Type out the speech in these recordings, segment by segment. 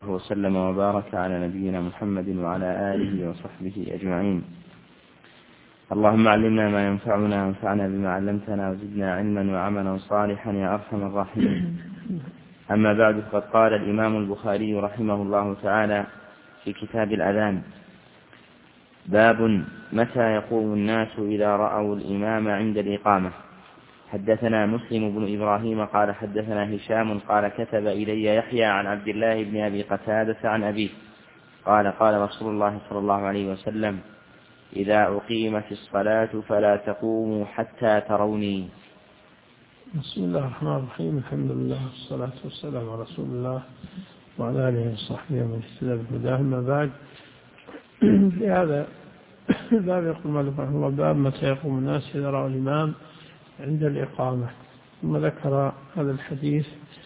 وسلم وبارك على نبينا محمد وعلى آله وصحبه أجمعين. اللهم علمنا ما ينفعنا وانفعنا بما علمتنا وزدنا علما وعملا صالحا يا أرحم الراحمين. أما بعد، فقد قال الإمام البخاري رحمه الله تعالى في كتاب الأذان: باب متى يقوم الناس إذا رأوا الإمام عند الإقامة. حدثنا مسلم بن إبراهيم قال حدثنا هشام قال كتب إلي يحيى عن عبد الله بن أبي قتادة عن أبيه قال قال رسول الله صلى الله عليه وسلم: إذا أقيمت الصلاة فلا تقوموا حتى تروني. بسم الله الرحمن الرحيم. الحمد لله والصلاة والسلام على رسول الله وعلى آله وصحبه ومن اهتدى بهداه. أما بعد، في هذا الباب يقول مالك رحمه الله: باب متى يقوم الناس إذا رأوا الإمام عند الإقامة. ثم ذكر هذا الحديث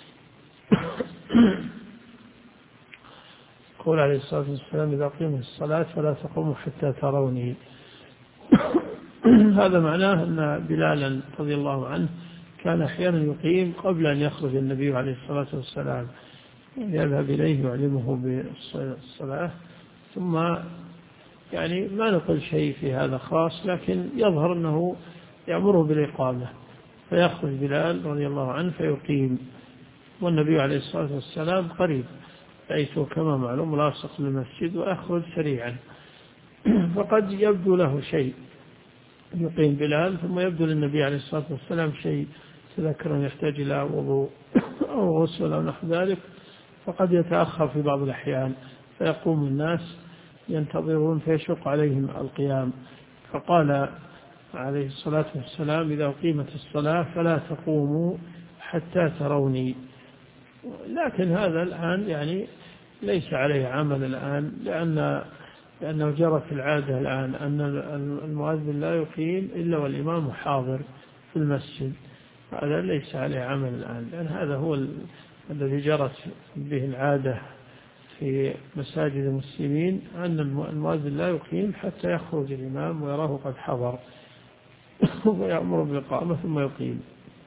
قول عليه الصلاة والسلام: إذا قيمت الصلاة فلا تقوموا حتى تروني. هذا معناه أن بلالا رضي الله عنه كان أحيانا يقيم قبل أن يخرج النبي عليه الصلاة والسلام، يذهب إليه ويعلمه بالصلاة. ثم ما نقول شيء في هذا خاص، لكن يظهر أنه يأمره بالإقامة، فيخرج بلال رضي الله عنه فيقيم، والنبي عليه الصلاة والسلام قريب بيته كما معلوم لاصق للمسجد، ويخرج سريعا. فقد يبدو له شيء يقيم بلال، ثم يبدو للنبي عليه الصلاة والسلام شيء تذكر أن يحتاج إلى وضوء أو غسل أو نحو ذلك، فقد يتأخر في بعض الأحيان، فيقوم الناس ينتظرون فيشق عليهم القيام. فقال عليه الصلاة والسلام: إذا أقيمت الصلاة فلا تقوموا حتى تروني. لكن هذا الآن ليس عليه عمل الآن، لأنه جرت العادة الآن أن المؤذن لا يقيم إلا والإمام حاضر في المسجد. هذا ليس عليه عمل الآن، لأن هذا هو الذي جرت به العادة في مساجد المسلمين، أن المؤذن لا يقيم حتى يخرج الإمام ويراه قد حضر ويأمر بالإقامة ثم يقيم.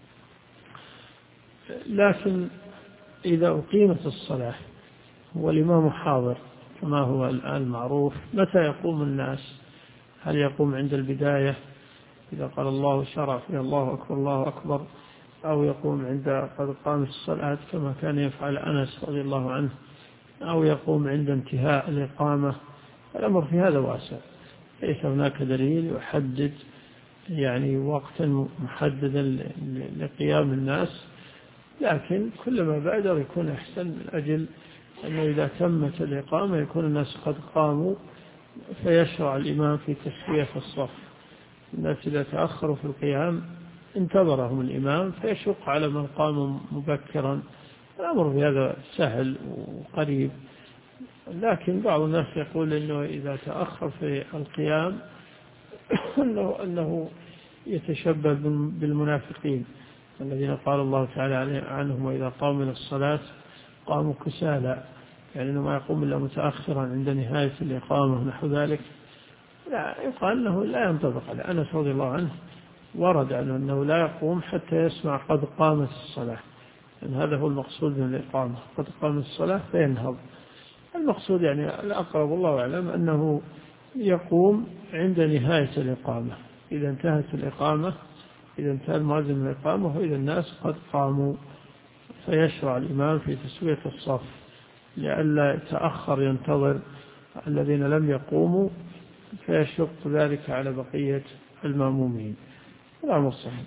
لكن إذا أقيمت الصلاة والإمام حاضر كما هو الآن معروف، متى يقوم الناس؟ هل يقوم عند البداية إذا قال الله شرع فيه الله أكبر الله أكبر، أو يقوم عند قد قامت الصلاة كما كان يفعل أنس رضي الله عنه، أو يقوم عند انتهاء الإقامة؟ الأمر في هذا واسع، ليس هناك دليل يحدد وقتا محددا لقيام الناس، لكن كلما بادر يكون أحسن، من أجل أنه إذا تمت الإقامة يكون الناس قد قاموا، فيشرع الإمام في تسوية الصف. الناس إذا تأخروا في القيام انتظرهم الإمام فيشق على من قام مبكرا. الأمر في هذا سهل وقريب، لكن بعض الناس يقول أنه إذا تأخر في القيام أنه يتشبه بالمنافقين الذين قال الله تعالى عنهم: وإذا قاموا إلى الصلاة قاموا كسالى، أنه ما يقوم إلا متأخرا عند نهاية الإقامة نحو ذلك. لا، يقال أنه لا ينطبق على أنس رضي الله عنه، ورد أنه لا يقوم حتى يسمع قد قامت الصلاة، لأن هذا هو المقصود من الإقامة، قد قامت الصلاة فينهض. المقصود الأقرب والله أعلم أنه يقوم عند نهاية الإقامة، إذا انتهت الإقامة، إذا انتهى المؤذن من الإقامة وإذا الناس قد قاموا، فيشرع الإمام في تسوية الصف لئلا يتأخر ينتظر الذين لم يقوموا، فيشق ذلك على بقية المأمومين. الأمر صحيح.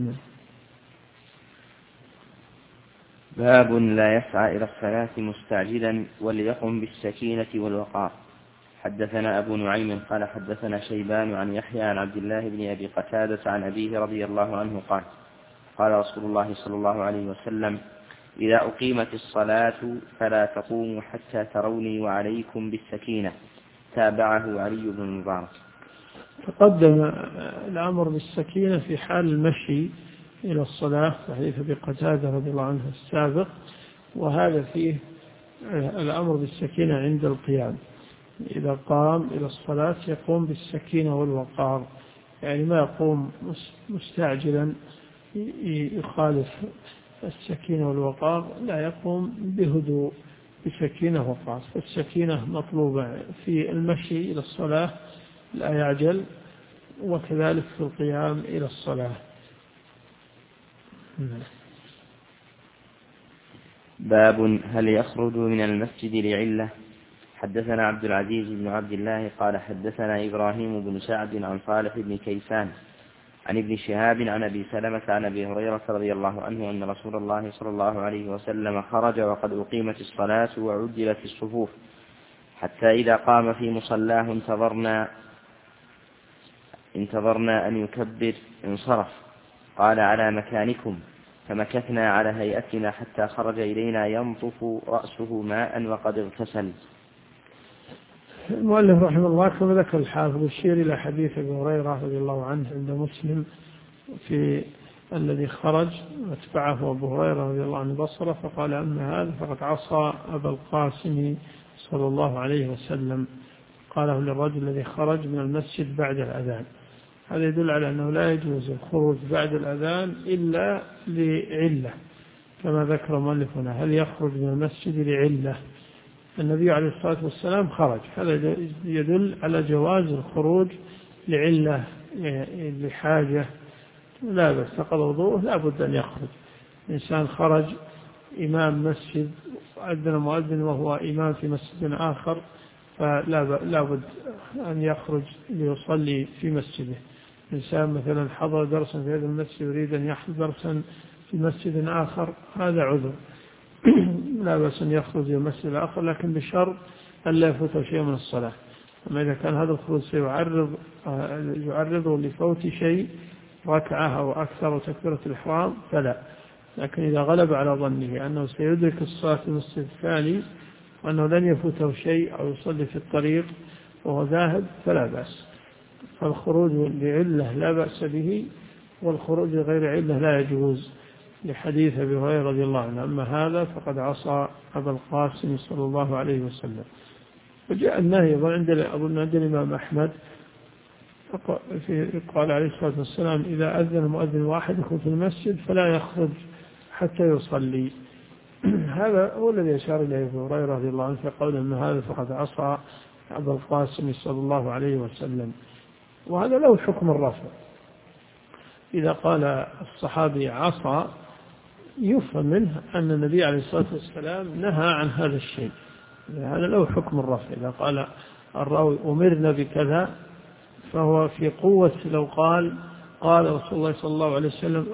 باب لا يسعى إلى الصلاة مستعجلا وليقم بالسكينة والوقار. حدثنا أبو نعيم قال حدثنا شيبان عن يحيى عن عبد الله بن أبي قتادة عن أبيه رضي الله عنه قال قال رسول الله صلى الله عليه وسلم: إذا أقيمت الصلاة فلا تقوموا حتى تروني وعليكم بالسكينة. تابعه علي بن المبارك. تقدم الأمر بالسكينة في حال المشي إلى الصلاة، حديث أبي قتادة رضي الله عنه السابق، وهذا فيه الأمر بالسكينة عند القيام. إذا قام إلى الصلاة يقوم بالسكينة والوقار، ما يقوم مستعجلا يخالف السكينة والوقار، لا، يقوم بهدوء بسكينة وقار. فالسكينة مطلوبة في المشي إلى الصلاة لا يعجل، وكذلك في القيام إلى الصلاة. باب هل يخرج من المسجد لعلة. حدثنا عبد العزيز بن عبد الله قال حدثنا إبراهيم بن سعد عن صالح بن كيسان عن ابن شهاب عن أبي سلمة عن أبي هريرة رضي الله عنه أن رسول الله صلى الله عليه وسلم خرج وقد أقيمت الصلاة وعجلت الصفوف، حتى إذا قام في مصلاه انتظرنا أن يكبر انصرف. قال على مكانكم، فمكثنا على هيئتنا حتى خرج إلينا ينطف رأسه ماء وقد اغتسل. المؤلف رحمه الله كما ذكر الحافظ يشير إلى حديث أبي هريرة رضي الله عنه عند مسلم في الذي خرج واتبعه أبو هريرة رضي الله عنه بصره فقال أما هذا فقد عصى أبا القاسم صلى الله عليه وسلم، قاله للرجل الذي خرج من المسجد بعد الأذان. هذا يدل على أنه لا يجوز الخروج بعد الأذان إلا لعلة، كما ذكر مؤلفنا هل يخرج من المسجد لعلة. النبي عليه الصلاة والسلام خرج، هذا يدل على جواز الخروج لعلة، لحاجة لا بس فقد وضوءه لا بد أن يخرج. إنسان خرج إمام مسجد أذن مؤذن وهو إمام في مسجد آخر فلا بد أن يخرج ليصلي في مسجده. إنسان مثلا حضر درسا في هذا المسجد يريد أن يحضر درسا في مسجد آخر هذا عذر، لا بأس أن يخرج إلى المسجد الآخر، لكن بشرط أن لا يفوته شيء من الصلاة. أما إذا كان هذا الخروج سيعرضه لفوت شيء ركعة أو أكثر تكبيرة الإحرام فلا، لكن إذا غلب على ظنه أنه سيدرك الصلاة في المسجد الثاني وأنه لن يفوته شيء أو يصلي في الطريق وهو ذاهب فلا بأس. فالخروج لعلة لا بأس به، والخروج لغير علة لا يجوز، لحديث أبي هريرة رضي الله عنه أما هذا فقد عصى أبا القاسم صلى الله عليه وسلم. وجاء النهي أظن عند الإمام أحمد قال عليه الصلاة والسلام إذا أذن مؤذن واحدكم في المسجد فلا يخرج حتى يصلي. هذا هو الذي أشار إليه أبو هريرة رضي الله عنه فقال أن هذا فقد عصى أبا القاسم صلى الله عليه وسلم. وهذا له حكم الرفع. إذا قال الصحابي عصى يفهم منه أن النبي عليه الصلاة والسلام نهى عن هذا الشيء، هذا له حكم الرفع. إذا قال الراوي أمرنا بكذا فهو في قوة لو قال رسول الله صلى الله عليه وسلم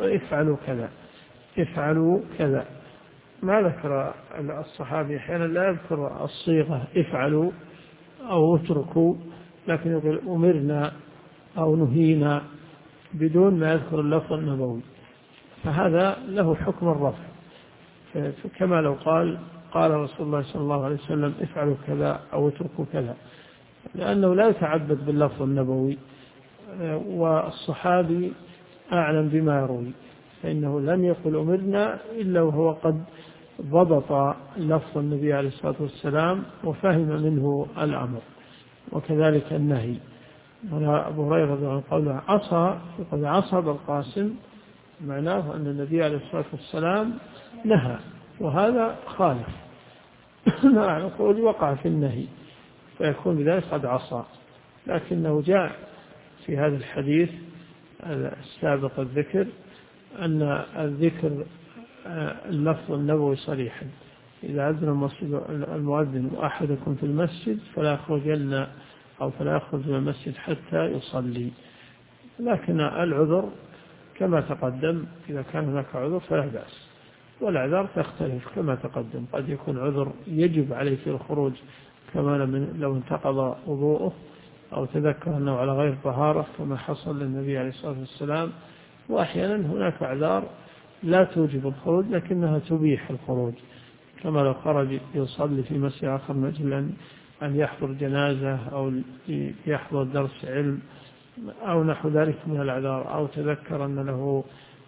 افعلوا كذا. ما ذكر الصحابي أحيانا لا يذكر الصيغة افعلوا أو اتركوا، لكن يقول أمرنا أو نهينا بدون ما يذكر اللفظ النبوي، فهذا له حكم الرفع. كما لو قال رسول الله صلى الله عليه وسلم افعلوا كذا أو اتركوا كذا، لأنه لا يتعبد باللفظ النبوي، والصحابي أعلم بما يروي، فإنه لم يقل أمرنا إلا وهو قد ضبط لفظ النبي عليه الصلاة والسلام وفهم منه الأمر، وكذلك النهي. أبو هريرة رضي الله عنه قال عصى أبا القاسم، معناه أن النبي عليه الصلاة والسلام نهى، وهذا خالف نقول وقع في النهي فيكون بذلك قد عصى. لكنه جاء في هذا الحديث السابق الذكر أن الذكر اللفظ النبوي صريحا إذا أذن المؤذن وأحدكم في المسجد فلا يخرجن أو فلا يخرج من المسجد حتى يصلي. لكن العذر كما تقدم إذا كان هناك عذر فلا بأس، والأعذار تختلف كما تقدم، قد يكون عذر يجب عليه في الخروج كما لو انتقض وضوءه أو تذكر أنه على غير طهارة كما حصل للنبي عليه الصلاة والسلام، وأحيانا هناك أعذار لا توجب الخروج لكنها تبيح الخروج، كما لو خرج يصلي في مسجد آخر من أجل أن يحضر جنازة أو يحضر درس علم أو نحو ذلك من الأعذار، أو تذكر أن له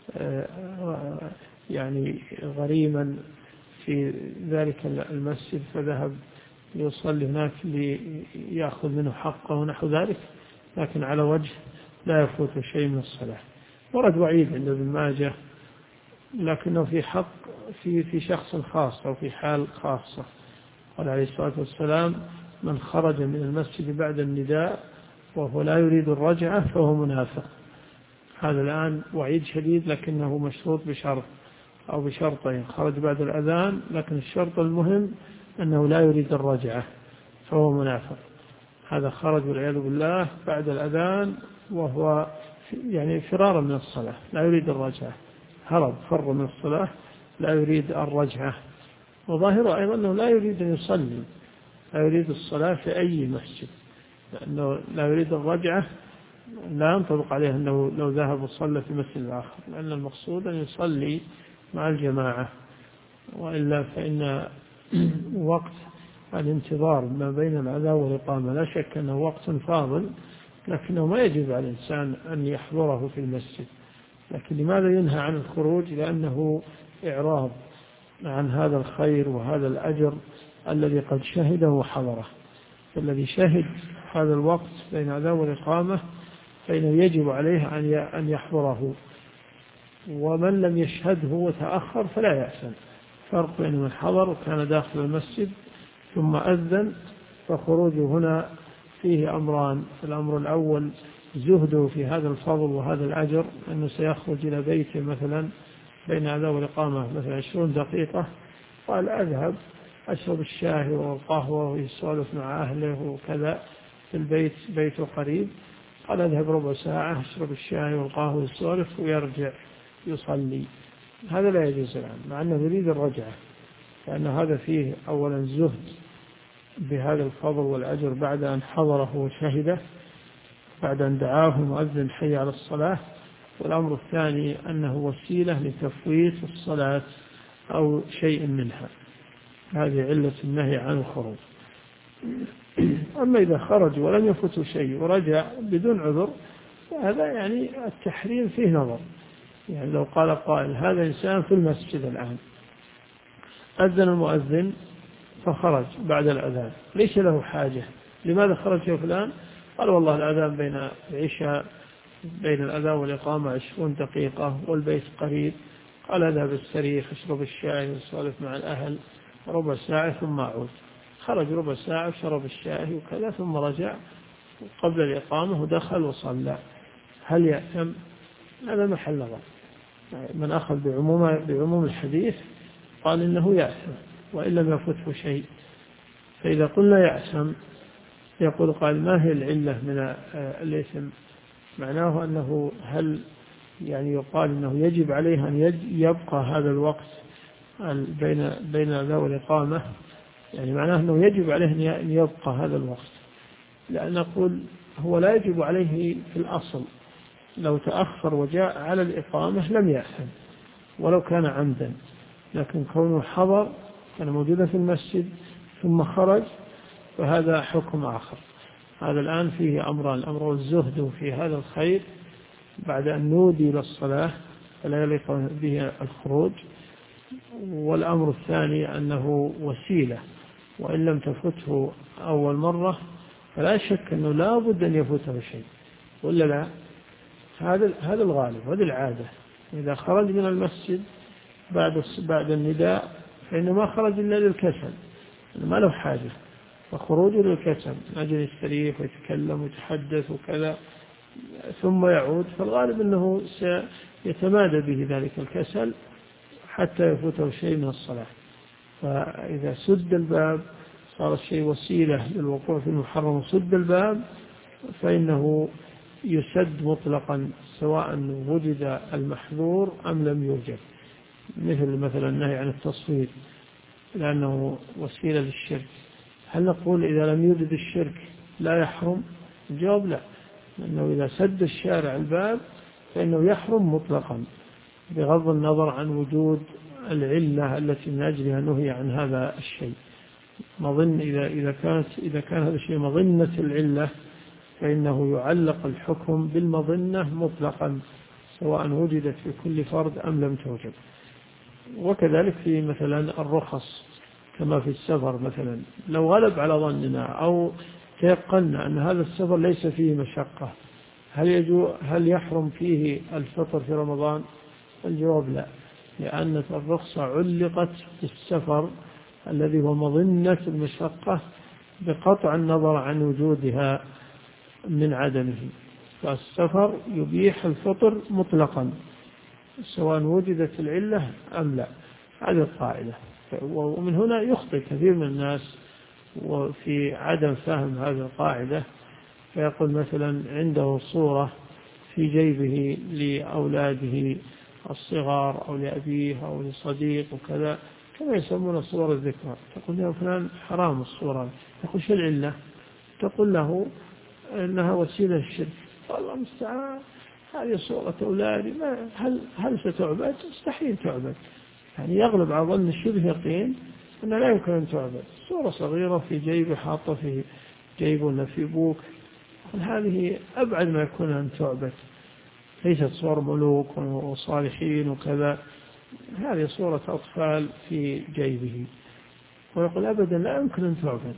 يعني غريما في ذلك المسجد فذهب يصلي هناك ليأخذ منه حقه ونحو ذلك، لكن على وجه لا يفوت شيء من الصلاة. ورد وعيد عند ابن ماجه لكنه في حق في شخص خاص أو في حال خاصة، قال عليه الصلاة والسلام: من خرج من المسجد بعد النداء وهو لا يريد الرجعة فهو منافق. هذا الآن وعيد شديد، لكنه مشروط بشرط أو بشرطين: خرج بعد الأذان، لكن الشرط المهم أنه لا يريد الرجعة فهو منافق. هذا خرج والعياذ بالله بعد الأذان وهو يعني فرارا من الصلاة، لا يريد الرجعة، فر من الصلاة، لا يريد الرجعة. وظاهره أيضا أنه لا يريد أن يصلي، لا يريد الصلاة في أي مسجد، لأنه لا يريد الرجعة. لا ينطبق عليه أنه لو ذهب وصلى في مسجد آخر، لأن المقصود أن يصلي مع الجماعة. وإلا فإن وقت الانتظار ما بين الأذان والإقامة لا شك أنه وقت فاضل، لكنه ما يجب على الإنسان أن يحضره في المسجد. لكن لماذا ينهى عن الخروج؟ لأنه إعراض عن هذا الخير وهذا الأجر الذي قد شهده وحضره. فالذي شهد هذا الوقت بين الأذان والإقامة فإنه يجب عليه أن يحضره، ومن لم يشهده وتأخر فلا يأثم. فرق بين من حضر وكان داخل المسجد ثم أذن، فخروجه هنا فيه أمران: الأمر الأول زهده في هذا الفضل وهذا الأجر، أنه سيخرج إلى بيته مثلا بين الأذان والإقامة مثلا 20 دقيقة، قال أذهب أشرب الشاي والقهوة ويسولف مع أهله وكذا في البيت، بيته قريب، قال أذهب ربع ساعة أشرب الشاي والقهوة ويسولف ويرجع يصلي. هذا لا يجوز الآن، مع أنه يريد الرجعة، لأن هذا فيه أولا زهد بهذا الفضل والأجر بعد أن حضره وشهده، بعد أن دعاه المؤذن حي على الصلاة. والأمر الثاني أنه وسيلة لتفويت الصلاة أو شيء منها. هذه علة النهي عن الخروج. أما إذا خرج ولم يفته شيء ورجع بدون عذر، هذا يعني التحريم فيه نظر. يعني لو قال قائل: هذا إنسان في المسجد الآن، أذن المؤذن فخرج بعد الأذان، ليس له حاجة، لماذا خرج يا فلان؟ قال: والله الأذان بين العشاء بين الأذان والإقامة 20 دقيقة والبيت قريب. قال: أذهب استريح أشرب الشاي وأسولف مع الأهل ربع ساعة ثم أعود. خرج ربع ساعة وشرب الشاي وكذا ثم رجع قبل الإقامة ودخل وصلى. هل يأثم؟ هذا محل نظر. من أخذ بعموم الحديث قال إنه يأثم وإن لم يفته شيء. فإذا قلنا يأثم يقول قال: ما هي العلة من الإثم؟ معناه أنه هل يعني يقال أنه يجب عليه أن يبقى هذا الوقت بين الأذان والإقامة؟ يعني معناه أنه يجب عليه أن يبقى هذا الوقت، لأن نقول هو لا يجب عليه في الأصل. لو تأخر وجاء على الإقامة لم يأثم ولو كان عمدا، لكن كونه حضر كان موجودا في المسجد ثم خرج فهذا حكم آخر. هذا الآن فيه أمران: الأمر الزهد في هذا الخير بعد أن نودي للصلاة فلا يليق به الخروج، والأمر الثاني أنه وسيلة، وإن لم تفته أول مرة فلا شك أنه لا بد أن يفوته شيء، ولا لا؟ هذا الغالب، هذه العادة. إذا خرج من المسجد بعد النداء فإنه ما خرج إلا للكسل، ما له حاجة، فخروجه للكسل من أجل يستريح ويتكلم ويتحدث وكذا ثم يعود، فالغالب أنه سيتمادى به ذلك الكسل حتى يفوته شيء من الصلاة. فإذا سد الباب صار الشيء وسيلة للوقوع في المحرم، سد الباب فإنه يسد مطلقا سواء وجد المحظور أم لم يوجد، مثل النهي عن التصوير لأنه وسيلة للشرك. هل نقول إذا لم يوجد الشرك لا يحرم؟ الجواب لا، لأنه إذا سد الشارع الباب فإنه يحرم مطلقا بغض النظر عن وجود العلة التي من أجلها نهي عن هذا الشيء. إذا كان هذا الشيء مظنة العلة فإنه يعلق الحكم بالمظنة مطلقا سواء وجدت في كل فرد أم لم توجد. وكذلك في مثلا الرخص كما في السفر مثلا، لو غلب على ظننا أو تيقنا أن هذا السفر ليس فيه مشقة، هل يحرم فيه الفطر في رمضان؟ الجواب لا، لأن الرخصة علقت بالسفر الذي هو مظنة المشقة بقطع النظر عن وجودها من عدمه. فالسفر يبيح الفطر مطلقا سواء وجدت العلة أم لا، هذه القاعدة. ومن هنا يخطئ كثير من الناس وفي عدم فهم هذه القاعدة، فيقول مثلا عنده صورة في جيبه لأولاده الصغار أو لأبيه أو لصديق وكذا، كما يسمون صور الذكرى، تقول له فلان حرام الصورة، تقول شو العلة؟ تقول له إنها وسيلة الشرك. والله المستعان، هذه صورة أولادي، هل ستعبد؟ مستحيل تعبد. يعني يغلب على ظن الشبه يقين أنه لا يمكن أن تعبد. صورة صغيرة في جيبه، حاطة في جيبه ولا في بوك، هذه أبعد ما يكون أن تعبد، ليست صور ملوك وصالحين وكذا، هذه صورة أطفال في جيبه. ويقول أبدا لا يمكن أن تعبد.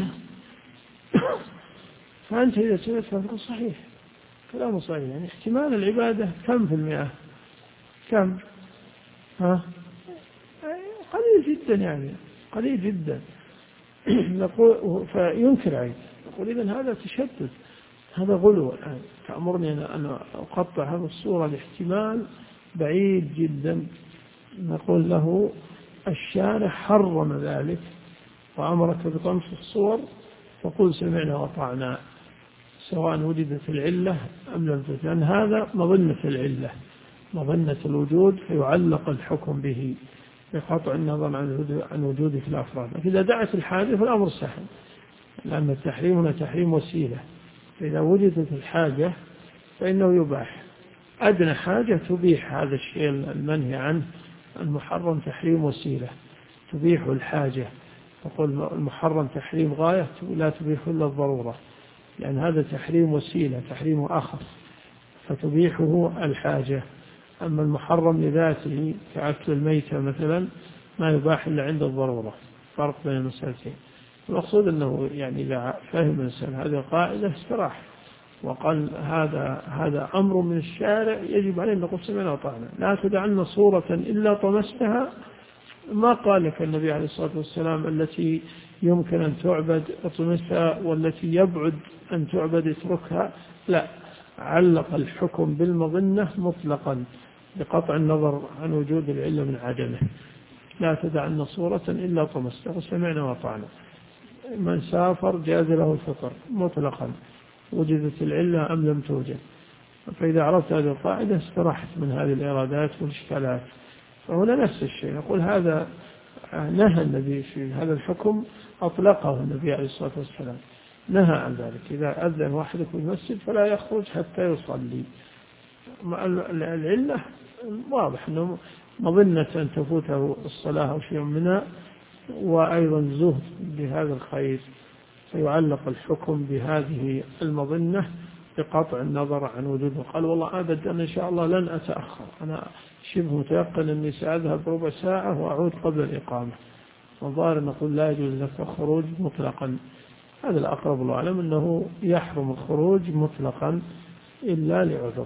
فأنت إذا سمعتها تقول صحيح، كلامه صحيح. يعني احتمال العبادة كم في المئة؟ كم؟ قليل جدا، يعني قليل جدا. نقول فينكر عليه، نقول إذن هذا تشدد، هذا غلو. الآن تأمرني أن أقطع هذه الصورة لاحتمال بعيد جدا. نقول له الشارع حرم ذلك وأمرك بطمس الصور، فقل سمعنا وطعنا سواء وجدت العلة أم لم توجد، لأن هذا مظنة العلة، مظنة الوجود، فيعلق الحكم به بقطع النظر عن وجوده في الأفراد. إذا دعت الحاجة فالأمر سهل، لأن التحريم هنا تحريم وسيلة، فإذا وجدت الحاجة فإنه يباح. أدنى حاجة تبيح هذا الشيء المنهي عنه. المحرم تحريم وسيلة تبيح الحاجة، تقول المحرم تحريم غاية لا تبيح إلا الضرورة، لأن هذا تحريم وسيلة، تحريم أخف، فتبيحه الحاجة. أما المحرم لذاته كأكل الميتة مثلا ما يباح إلا عند الضرورة، فرق بين المسألتين. المقصود أنه يعني إذا فهم الإنسان هذه القاعدة استراح وقال هذا أمر من الشارع يجب عليه أن نقول سمعنا وطعنا. لا تدعن صورة إلا طمستها، ما قال لك النبي عليه الصلاة والسلام التي يمكن أن تعبد اطمسها والتي يبعد أن تعبد اتركها، لا، علق الحكم بالمظنة مطلقا بقطع النظر عن وجود العلة من عدمه. لا تدعن صورة إلا طمستها وسمعنا وطعنا. من سافر جاز له الفطر مطلقا وجدت العلة أم لم توجد. فإذا عرفت هذه القاعدة استرحت من هذه الإرادات والإشكالات. فهنا نفس الشيء، نقول هذا نهى النبي في هذا الحكم، أطلقه النبي عليه الصلاة والسلام، نهى عن ذلك. إذا أذن واحدكم في المسجد فلا يخرج حتى يصلي. العلة واضح أنه مظنة أن تفوته الصلاة أو شيء منها، وأيضا زهد بهذا الخير، فيعلق الحكم بهذه المظنة بقطع النظر عن وجوده. قال والله أبدا إن شاء الله لن أتأخر، أنا شبه متيقن أني سأذهب ربع ساعة وأعود قبل الإقامة. والظاهر نقول لا يجوز لك الخروج مطلقا. هذا الأقرب الأعلم أنه يحرم الخروج مطلقا إلا لعذر.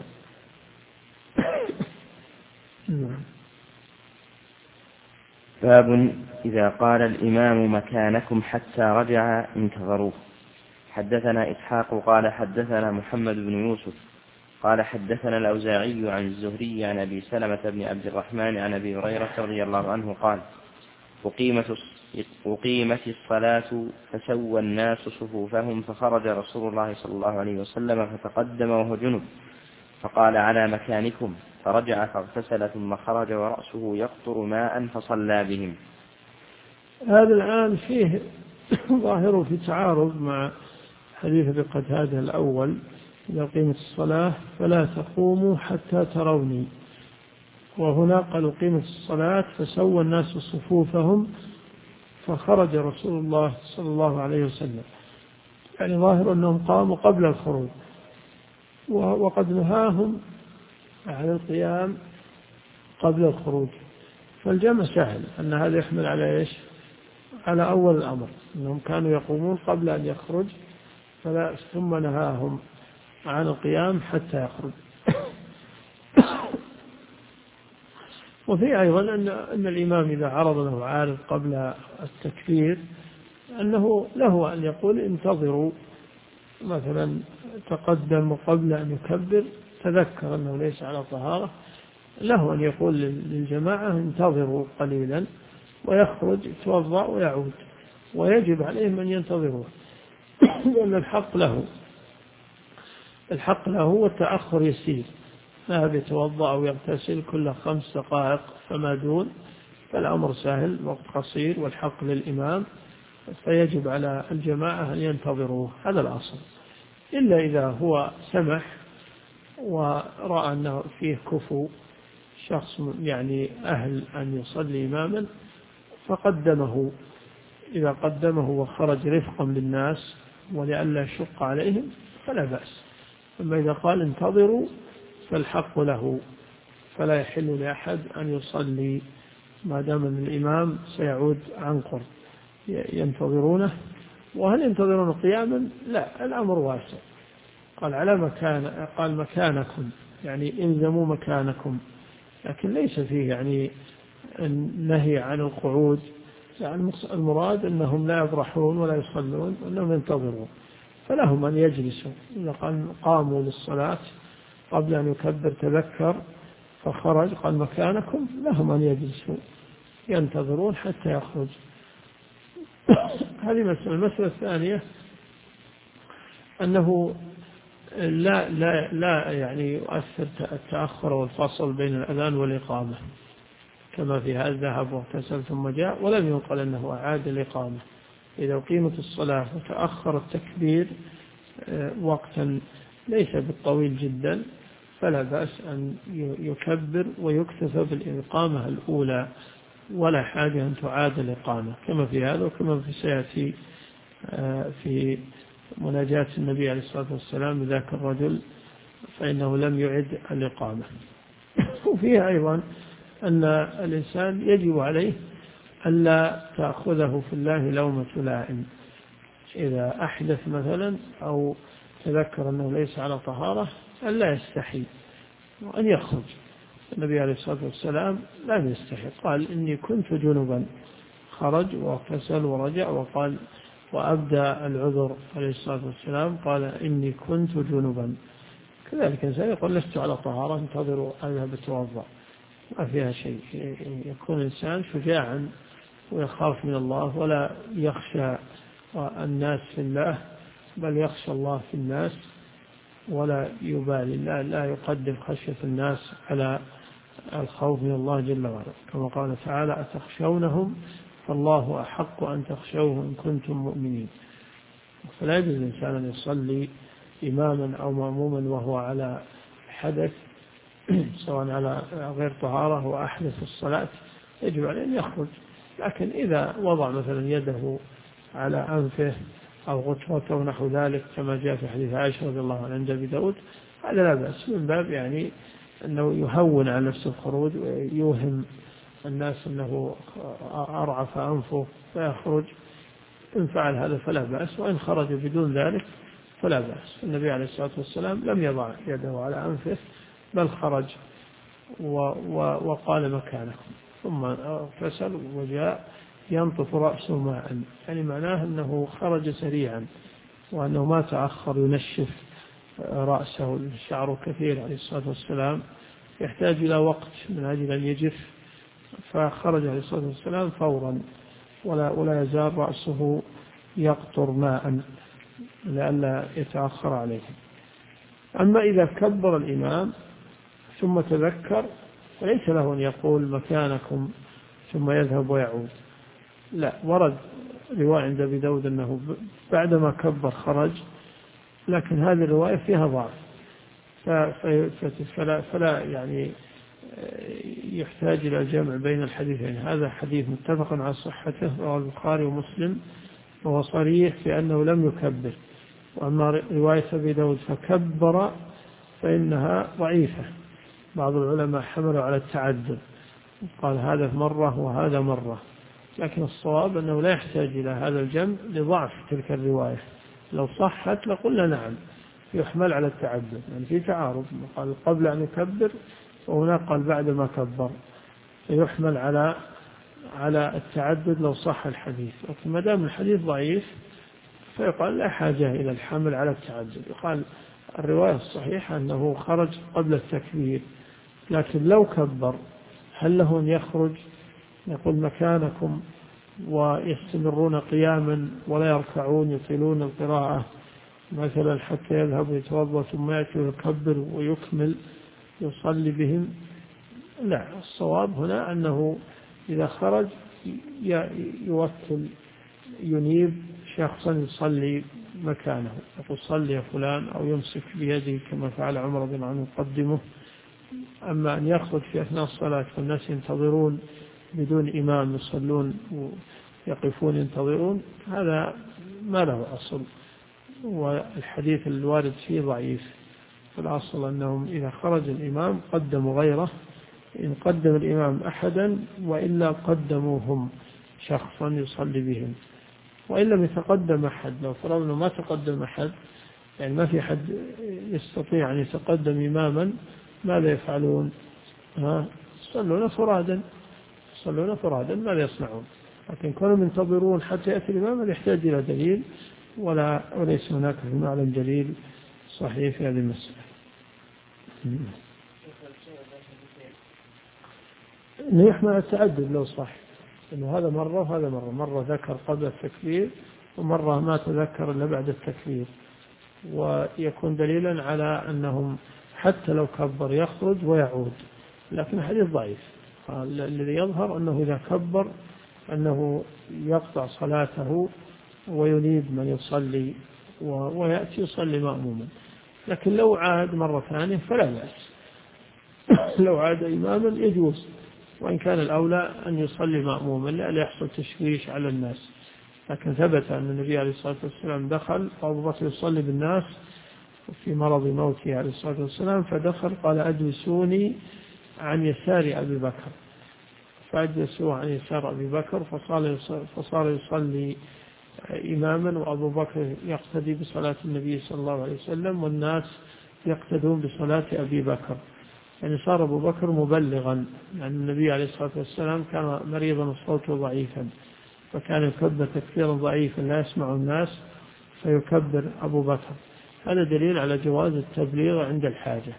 باب إذا قال الإمام مكانكم حتى رجع انتظروه. حدثنا إسحاق قال حدثنا محمد بن يوسف قال حدثنا الأوزاعي عن الزهري عن أبي سلمة بن عبد الرحمن عن أبي هريرة رضي الله عنه قال أقيمت الصلاة فسوى الناس صفوفهم، فخرج رسول الله صلى الله عليه وسلم فتقدم وهو جنب، فقال على مكانكم، فرجع فاغتسل ثم خرج ورأسه يقطر ماء فصلى بهم. هذا الآن فيه ظاهر في تعارض مع حديث ابي قتادة الأول: إذا قيمت الصلاة فلا تقوموا حتى تروني. وهنا قالوا قيمت الصلاة فسوى الناس صفوفهم فخرج رسول الله صلى الله عليه وسلم، يعني ظاهر أنهم قاموا قبل الخروج، وقد نهاهم عن القيام قبل الخروج. فالجمع سهل أن هذا يحمل على إيش؟ على أول الأمر أنهم كانوا يقومون قبل أن يخرج، ثم نهاهم عن القيام حتى يخرج. وفي أيضا أن الإمام إذا عرض له عارض قبل التكبير أنه له أن يقول انتظروا، مثلا تقدم قبل أن يكبر تذكر أنه ليس على طهارة، له أن يقول للجماعة انتظروا قليلا ويخرج يتوضأ ويعود، ويجب عليهم أن ينتظروه لأن الحق له والتأخر يسير، ذهب يتوضأ أو يغتسل كل 5 دقائق فما دون، فالأمر سهل وقت قصير والحق للإمام، فيجب على الجماعة أن ينتظروه، هذا الأصل. إلا إذا هو سمح ورأى أنه فيه كفو شخص يعني أهل أن يصلي إماما فقدمه، إذا قدمه وخرج رفقا بالناس ولئلا يشق عليهم فلا بأس. أما إذا قال انتظروا فالحق له، فلا يحل لأحد أن يصلي ما دام أن الإمام سيعود عن قرب، ينتظرونه. وهل ينتظرون قياما؟ لا، الأمر واسع. قال على مكان، قال مكانكم يعني إلزموا مكانكم، لكن ليس فيه يعني النهي عن القعود، يعني المراد أنهم لا يبرحون ولا يصلون وأنهم ينتظرون، فلهم أن يجلسوا. إذا قاموا للصلاة قبل أن يكبر تذكر فخرج قال مكانكم، لهم أن يجلسوا ينتظرون حتى يخرج. هذه مسألة. المسألة الثانية أنه لا يعني يؤثر التأخر والفصل بين الأذان والإقامة، كما في هذا ذهب واغتسل ثم جاء، ولم ينقل أنه أعاد الإقامة. إذا قيمت الصلاة وتأخر التكبير وقتا ليس بالطويل جدا فلا بأس أن يكبر ويكتفى بالإقامة الأولى، ولا حاجة أن تعاد الإقامة، كما في هذا وكما في سيأتي في مناجاة النبي عليه الصلاة والسلام ذاك الرجل فإنه لم يعد الإقامة. وفيها أيضا أن الإنسان يجب عليه ألا تأخذه في الله لومة لائم، إذا أحدث مثلا أو تذكر أنه ليس على طهارة ألا يستحي وأن يخرج. النبي عليه الصلاة والسلام لم يستحي، قال إني كنت جنبا، خرج واغتسل ورجع، وقال وأبدى العذر عليه الصلاة والسلام قال إني كنت جنبا. كذلك الإنسان يقول لست على طهارة انتظروا أذهب أتوضأ، ما فيها شيء. يكون الإنسان شجاعا ويخاف من الله ولا يخشى الناس في الله، بل يخشى الله في الناس ولا يبالي، لا يقدم خشية الناس على الخوف من الله جل وعلا، كما قال تعالى أتخشونهم فالله أحق أن تخشوه إن كنتم مؤمنين. فلا يجوز الإنسان أن يصلي إماما أو مأموما وهو على حدث سواء على غير طهارة وأحدث الصلاة، يجب عليه أن يخرج. لكن إذا وضع مثلا يده على أنفه أو غطوته ونحو ذلك كما جاء في حديث عائشة رضي الله عنها عند أبي داود، هذا لا بأس، من باب يعني أنه يهون على نفسه الخروج ويوهم الناس أنه أرعف أنفه فيخرج. إن فعل هذا فلا بأس، وإن خرج بدون ذلك فلا بأس. النبي عليه الصلاة والسلام لم يضع يده على أنفه بل خرج وقال مكانكم، ثم اغتسل وجاء ينطف رأسه ماء، يعني معناه أنه خرج سريعا وأنه ما تأخر ينشف رأسه، الشعر كثير عليه الصلاة والسلام يحتاج إلى وقت من أجل أن يجف، فخرج عليه الصلاة والسلام فورا ولا يزال رأسه يقطر ماء لئلا يتأخر عليه. أما إذا كبر الإمام ثم تذكر فليس له أن يقول مكانكم ثم يذهب ويعود، لا. ورد رواية عند أبي داود أنه بعدما كبر خرج، لكن هذه الرواية فيها ضعف، فلا يعني يحتاج إلى الجمع بين الحديثين. هذا حديث متفق على صحته رواه البخاري ومسلم وهو صريح في أنه لم يكبر، وأما رواية أبي داود فكبر فإنها ضعيفة. بعض العلماء حملوا على التعدد، قال هذا مرة وهذا مرة، لكن الصواب أنه لا يحتاج إلى هذا الجمع لضعف تلك الرواية. لو صحت لقلنا نعم يحمل على التعدد، يعني في تعارض، قال قبل أن يكبر وهناك قال بعد ما كبر، فيحمل على التعدد لو صح الحديث. لكن ما دام الحديث ضعيف فيقال لا حاجة إلى الحمل على التعدد. يقال الرواية الصحيحة أنه خرج قبل التكبير، لكن لو كبر هل له أن يخرج يقول مكانكم ويستمرون قياما ولا يركعون يطيلون القراءة مثلا حتى يذهب ويتوضأ ثم يأتي ويكبر ويكمل يصلي بهم؟ لا، الصواب هنا أنه إذا خرج يوكل ينيب شخصا يصلي مكانه، يقول صلي يا فلان، أو يمسك بيده كما فعل عمر رضي الله عنه يقدمه. أما أن يخرج في أثناء الصلاة والناس ينتظرون بدون إمام يصلون ويقفون ينتظرون، هذا ما له أصل، والحديث الوارد فيه ضعيف. فالأصل أنهم إذا خرج الإمام قدموا غيره، إن قدم الإمام أحدا وإلا قدموهم شخصا يصلي بهم. وإن لم يتقدم أحد، لو فرضنا ما تقدم أحد يعني ما في أحد يستطيع أن يتقدم إماما، ماذا يفعلون؟ يصلون فرادا ماذا يصنعون؟ لكن كانوا ينتظرون حتى يأتي الإمام يحتاج إلى دليل، وليس هناك في المعلم دليل صحيح في هذه المسألة. إنه يحمل التعدد لو صح، إنه هذا مرة وهذا مرة ذكر قبل التكبير ومرة ما تذكر إلا بعد التكبير، ويكون دليلا على أنهم حتى لو كبر يخرج ويعود. لكن الحديث ضعيف، الذي يظهر أنه إذا كبر أنه يقطع صلاته وينيب من يصلي ويأتي يصلي مأموما. لكن لو عاد مرة ثانية فلا بأس، لو عاد إماما يجوز، وإن كان الأولى أن يصلي مأموما لأن يحصل تشويش على الناس. لكن ثبت أن النبي عليه الصلاة والسلام دخل وأبو بكر يصلي بالناس في مرض موته عليه الصلاة والسلام، فدخل قال أجلسوني عن يسار أبي بكر، فأجلسوه عن يسار أبي بكر فصار يصلي إماما، وأبو بكر يقتدي بصلاة النبي صلى الله عليه وسلم والناس يقتدون بصلاة أبي بكر. يعني صار أبو بكر مبلغا، لأن النبي عليه الصلاة والسلام كان مريضا الصوت ضعيفا، فكان يكبر تكبيرا ضعيفا لا يسمع الناس فيكبر أبو بكر. هذا دليل على جواز التبليغ عند الحاجة.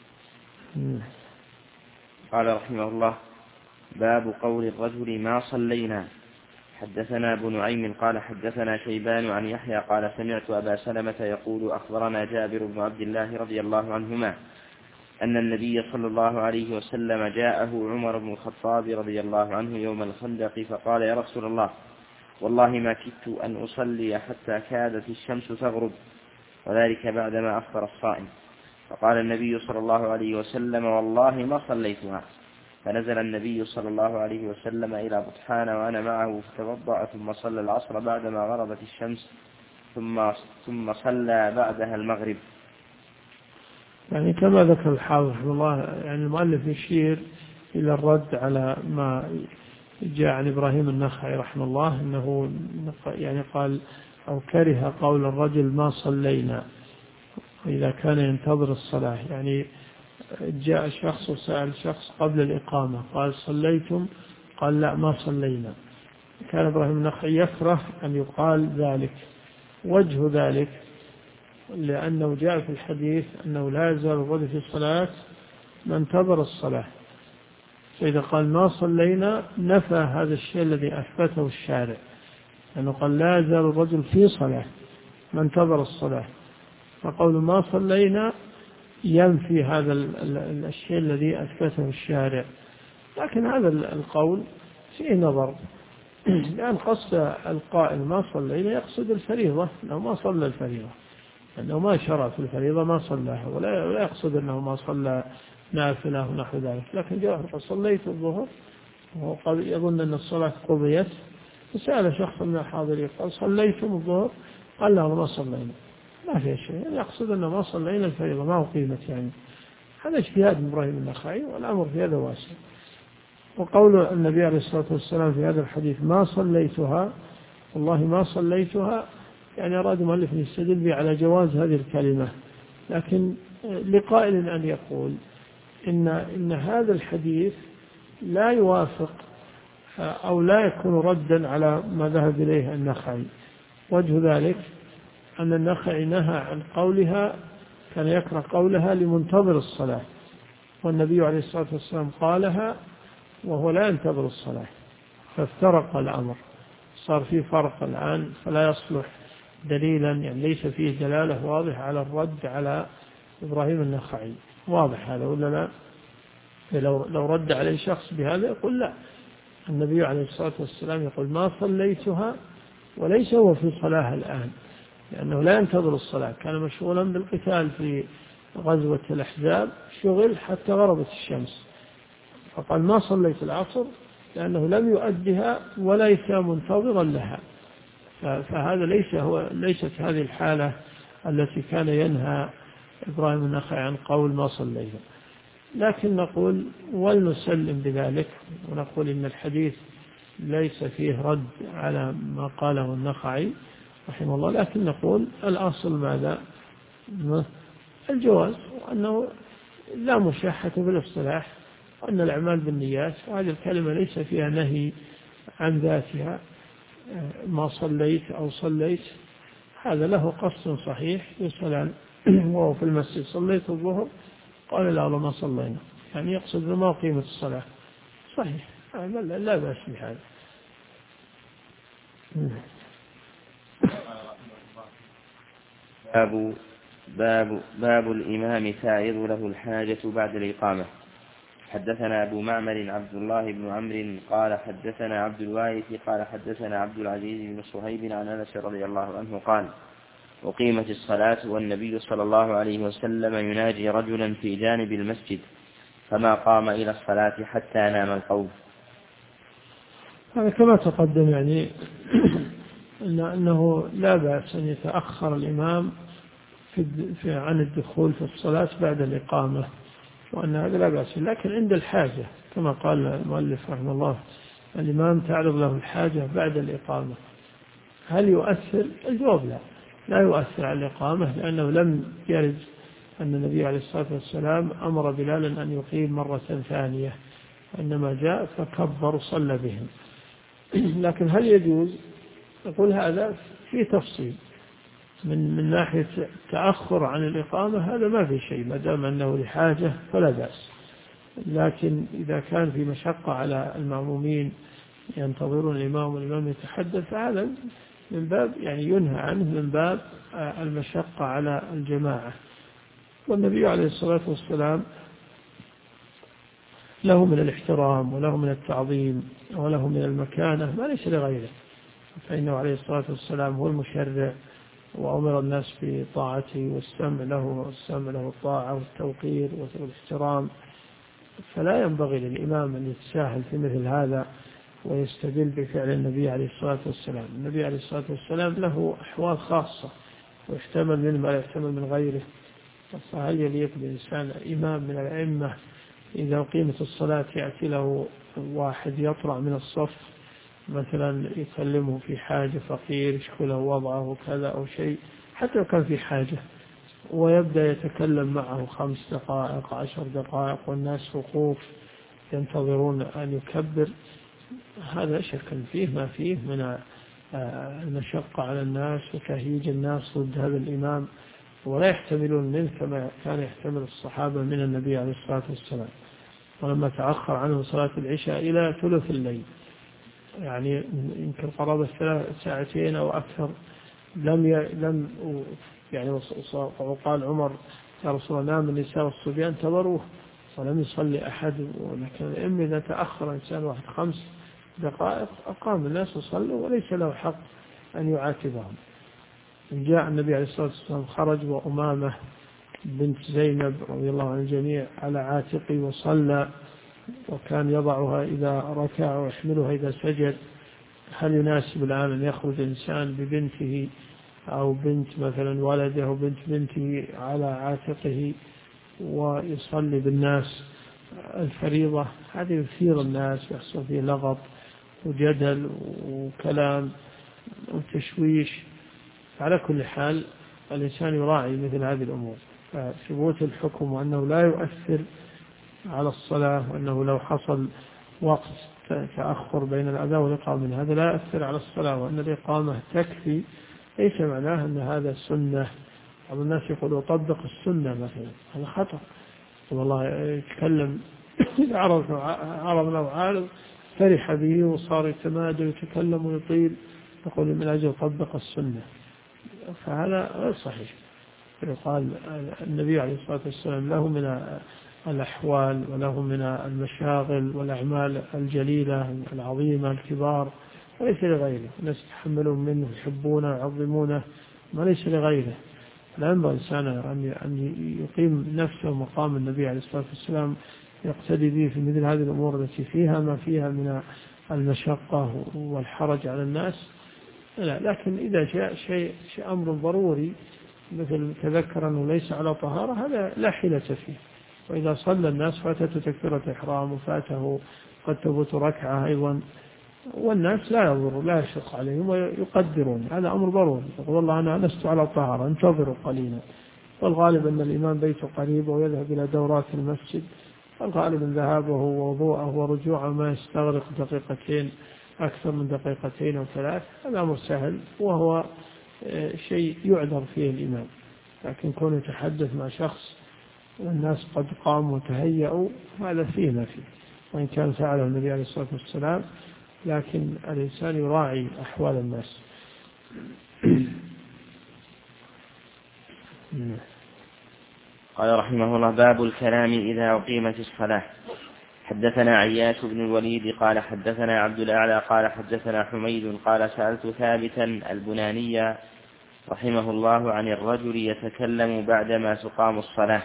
قال رحمه الله: باب قول الرجل ما صلينا. حدثنا أبو نعيم قال حدثنا شيبان عن يحيى قال سمعت أبا سلمة يقول أخبرنا جابر بن عبد الله رضي الله عنهما أن النبي صلى الله عليه وسلم جاءه عمر بن الخطاب رضي الله عنه يوم الخندق فقال: يا رسول الله، والله ما كدت أن أصلي حتى كادت الشمس تغرب، وذلك بعدما أفطر الصائم. فقال النبي صلى الله عليه وسلم: والله ما صليتها. فنزل النبي صلى الله عليه وسلم إلى بطحان وأنا معه فتوضأ ثم صلى العصر بعدما غربت الشمس ثم صلى بعدها المغرب. يعني كما ذكر الحافظ رحمه الله، يعني المؤلف يشير إلى الرد على ما جاء عن إبراهيم النخعي رحمه الله، أنه يعني قال أو كره قول الرجل ما صلينا إذا كان ينتظر الصلاة. يعني جاء شخص وسأل شخص قبل الإقامة قال: صليتم؟ قال: لا ما صلينا. كان إبراهيم النخعي يكره أن يقال ذلك. وجه ذلك لأنه جاء في الحديث أنه لا يزال الرجل في الصلاة ما انتظر الصلاة، فإذا قال ما صلينا نفى هذا الشيء الذي أثبته الشارع، لأنه قال لا يزال الرجل في صلاة ما انتظر الصلاة، فقول ما صلينا ينفي هذا الشيء الذي أثبته الشارع. لكن هذا القول فيه نظر، لأن قصد القائل ما صلينا يقصد الفريضة، أنه ما صلى الفريضة، أنه ما شرع في الفريضة ما صلاها، ولا يقصد أنه ما صلى نافلة ونحو ذلك. لكن جاء صليت الظهر وقال يظن أن الصلاة قضيت، فسأل شخص من الحاضرين قال: صليتم الظهر؟ قال: لا ما صلينا. ما في شيء، يعني يقصد أنه ما صلينا الفريضة ما أقيمت. يعني هذا اجتهاد من إبراهيم النخعي، والأمر في هذا واسع. وقول النبي عليه الصلاة والسلام في هذا الحديث ما صليتها، والله ما صليتها، يعني أراد مؤلف يستدل به على جواز هذه الكلمة. لكن لقائل أن يقول إن هذا الحديث لا يوافق أو لا يكون ردا على ما ذهب إليه النخعي. وجه ذلك أن النخعي نهى عن قولها، كان يكره قولها لمنتظر الصلاة، والنبي عليه الصلاة والسلام قالها وهو لا ينتظر الصلاة، فافترق الأمر، صار فيه فرق الآن، فلا يصلح دليلا، يعني ليس فيه دلالة واضحة على الرد على إبراهيم النخعي. واضح هذا ولا لا؟ لو رد عليه شخص بهذا يقول لا، النبي عليه الصلاة والسلام يقول ما صليتها وليس هو في صلاة الآن، لأنه لا ينتظر الصلاة، كان مشغولا بالقتال في غزوة الأحزاب، شغل حتى غربت الشمس، فقال ما صليت العصر لأنه لم يؤدها وليس منتظرا لها. فهذا ليست هذه الحالة التي كان ينهى إبراهيم النخعي عن قول ما صليها. لكن نقول ولنسلم بذلك، ونقول إن الحديث ليس فيه رد على ما قاله النخعي رحمه الله، لكن نقول الأصل ماذا؟ الجواز، وأنه لا مشاحة في الاصطلاح، وأن الأعمال بالنيات، وهذه الكلمة ليس فيها نهي عن ذاتها، ما صليت أو صليت هذا له قصد صحيح. يسأل وهو في المسجد صليت الظهر، قال لا والله ما صلينا، يعني يقصد ما قيمة الصلاة، صحيح لا بأس بهذا. باب الإمام تعرض له الحاجة بعد الإقامة. حدثنا أبو معمر عبد الله بن عمرو قال حدثنا عبد الوارث قال حدثنا عبد العزيز بن صهيب عن أنس رضي الله عنه قال أقيمت الصلاة والنبي صلى الله عليه وسلم يناجي رجلا في جانب المسجد فما قام إلى الصلاة حتى نام القوم. هذا كما تقدم، يعني أنه لا بأس أن يتأخر الإمام عن الدخول في الصلاة بعد الإقامة، وأن هذا لا بأس، لكن عند الحاجة كما قال المؤلف رحمه الله الإمام تعرض له الحاجة بعد الإقامة. هل يؤثر؟ الجواب لا يؤثر على الإقامة، لأنه لم يرد أن النبي عليه الصلاة والسلام أمر بلالا أن يقيم مرة ثانية، إنما جاء فكبر صلى بهم. لكن هل يجوز؟ نقول هذا في تفصيل من ناحية التأخر عن الإقامة، هذا ما في شيء ما دام أنه لحاجة فلا بأس. لكن إذا كان في مشقة على المأمومين ينتظرون الإمام والإمام يتحدث، فهذا من باب يعني ينهى عنه من باب المشقة على الجماعة. والنبي عليه الصلاة والسلام له من الاحترام وله من التعظيم وله من المكانة ما ليس لغيره، فإنه عليه الصلاة والسلام هو المشرع، وأمر الناس بطاعته والسمع له الطاعة والتوقير والاحترام، فلا ينبغي للإمام أن يتساهل في مثل هذا ويستدل بفعل النبي عليه الصلاة والسلام. النبي عليه الصلاة والسلام له أحوال خاصة ويحتمل منه ما لا يحتمل من غيره، فهل يليق بإنسان إمام من الأئمة إذا قيمت الصلاة يأتي له واحد يطلع من الصف مثلا يكلمه في حاجة، فقير يشكو له وضعه كذا أو شيء حتى لو كان في حاجة، ويبدأ يتكلم معه 5 دقائق 10 دقائق والناس وقوف ينتظرون أن يكبر، هذا شك فيه ما فيه من المشقة على الناس وتهييج الناس ضد هذا الإمام، ولا يحتملون منه كما كان يحتمل الصحابة من النبي عليه الصلاة والسلام. ولما تأخر عنه صلاة العشاء إلى ثلث الليل، يعني يمكن قرابة 3 ساعتين أو أكثر، لم يعني وقال عمر يا رسول الله نام النساء والصبيان انتظروه ولم يصلي أحد. ولكن إذا تأخر إنسان واحد 5 دقائق أقام الناس وصلوا وليس له حق أن يعاتبهم. جاء النبي عليه الصلاة والسلام خرج وأمامة بنت زينب رضي الله عن الجميع على عاتقه وصلى، وكان يضعها إذا ركع ويحملها إذا سجد. هل يناسب الآن أن يخرج إنسان ببنته أو بنت مثلا ولده أو بنت بنته على عاتقه ويصلي بالناس الفريضة؟ هذه يثير الناس ويحصل فيه لغط وجدل وكلام وتشويش. على كل حال الإنسان يراعي مثل هذه الأمور، فثبوت الحكم وأنه لا يؤثر على الصلاة، وأنه لو حصل وقت تأخر بين الأذان والإقامة هذا لا يؤثر على الصلاة، وأن الإقامة تكفي ليس معناه أن هذا سنة. بعض الناس يقول طبق السنة مثلا، هذا خطأ. والله يتكلم عرض له عارض فرح به وصار يتمادى ويتكلم ويطيل، يقول من أجل طبق السنة، فهذا غير صحيح. يقال النبي عليه الصلاة والسلام له من الأحوال وله من المشاغل والأعمال الجليلة العظيمة الكبار، وليس لغيره. الناس يتحملون منه يحبونه ويعظمونه، ما ليس لغيره. لا ينبغي الإنسان أن يقيم نفسه مقام النبي عليه الصلاة والسلام، يقتدي به في مثل هذه الأمور التي فيها ما فيها من المشقة والحرج على الناس. لا، لكن إذا جاء شيء أمر ضروري مثل تذكر أنه ليس على طهارة، هذا لا حيلة فيه. وإذا صلى الناس فاتته تكبيرة إحرام وفاته قد تفوت ركعة أيضا، والناس لا يضر لا يشق عليهم ويقدرون، هذا أمر ضروري. يقول والله أنا لست على طهارة انتظروا قليلا. والغالب أن الإمام بيته قريب ويذهب إلى دورات المسجد، الغالب أن ذهابه ووضوءه ورجوعه ما يستغرق دقيقتين أكثر من دقيقتين أو 3، هذا أمر سهل وهو شيء يعذر فيه الإمام. لكن كونه يتحدث مع شخص والناس قد قاموا وتهيأوا، هذا فيه ما فيه، وإن كان فعله النبي عليه الصلاة والسلام، لكن الإنسان يراعي أحوال الناس. قال رحمه الله: باب الكلام إذا أقيمت الصلاة. حدثنا عياش بن الوليد قال حدثنا عبد الأعلى قال حدثنا حميد قال سألت ثابتا البناني رحمه الله عن الرجل يتكلم بعدما تقام الصلاة،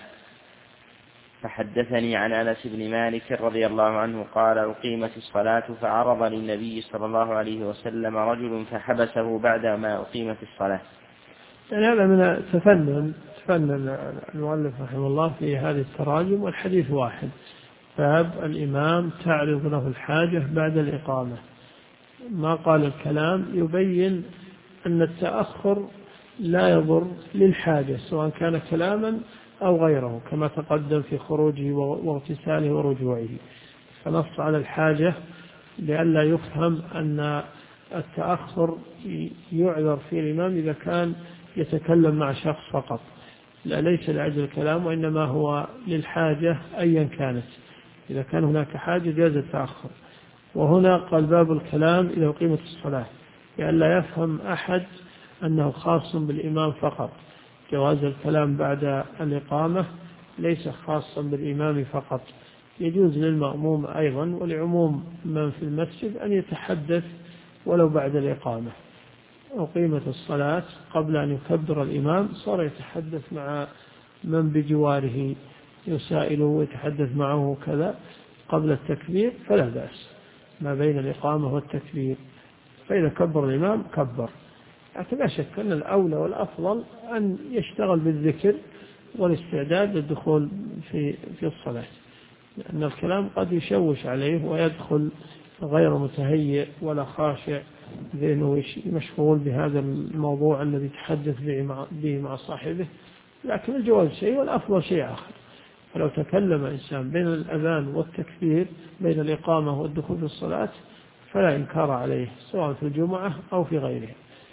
فحدثني عن أنس بن مالك رضي الله عنه قال: أقيمت الصلاة فعرض للنبي صلى الله عليه وسلم رجل فحبسه بعدما أقيمت الصلاة. يعني هذا من تفنن المؤلف رحمه الله في هذه التراجم، والحديث واحد. باب الإمام تعرض له الحاجة بعد الإقامة. ما قال الكلام يبين أن التأخر لا يضر للحاجة سواء كان كلاما أو غيره، كما تقدم في خروجه واغتساله ورجوعه. فنص على الحاجة لئلا يفهم أن التأخر يعذر فيه الإمام إذا كان يتكلم مع شخص فقط، لا ليس لأجل الكلام، وإنما هو للحاجة أيا كانت. إذا كان هناك حاجة جاز التأخر. وهنا قال باب الكلام إذا أقيمت الصلاة، لئلا يفهم أحد أنه خاص بالإمام فقط. جواز الكلام بعد الإقامة ليس خاصا بالإمام فقط، يجوز للمأموم أيضا ولعموم من في المسجد أن يتحدث ولو بعد الإقامة. أقيمت الصلاة قبل أن يكبر الإمام صار يتحدث مع من بجواره، يسائله ويتحدث معه كذا قبل التكبير، فلا بأس ما بين الإقامة والتكبير. فإذا كبر الإمام كبر، لكن لا شك أن الأولى والأفضل أن يشتغل بالذكر والاستعداد للدخول في الصلاة، لأن الكلام قد يشوش عليه ويدخل غير متهيئ ولا خاشع، ذهنه مشغول بهذا الموضوع الذي تحدث به مع صاحبه. لكن الجواز شيء والأفضل شيء آخر. فلو تكلم إنسان بين الأذان والتكبير، بين الإقامة والدخول في الصلاة، فلا إنكار عليه سواء في الجمعة أو في غيرها.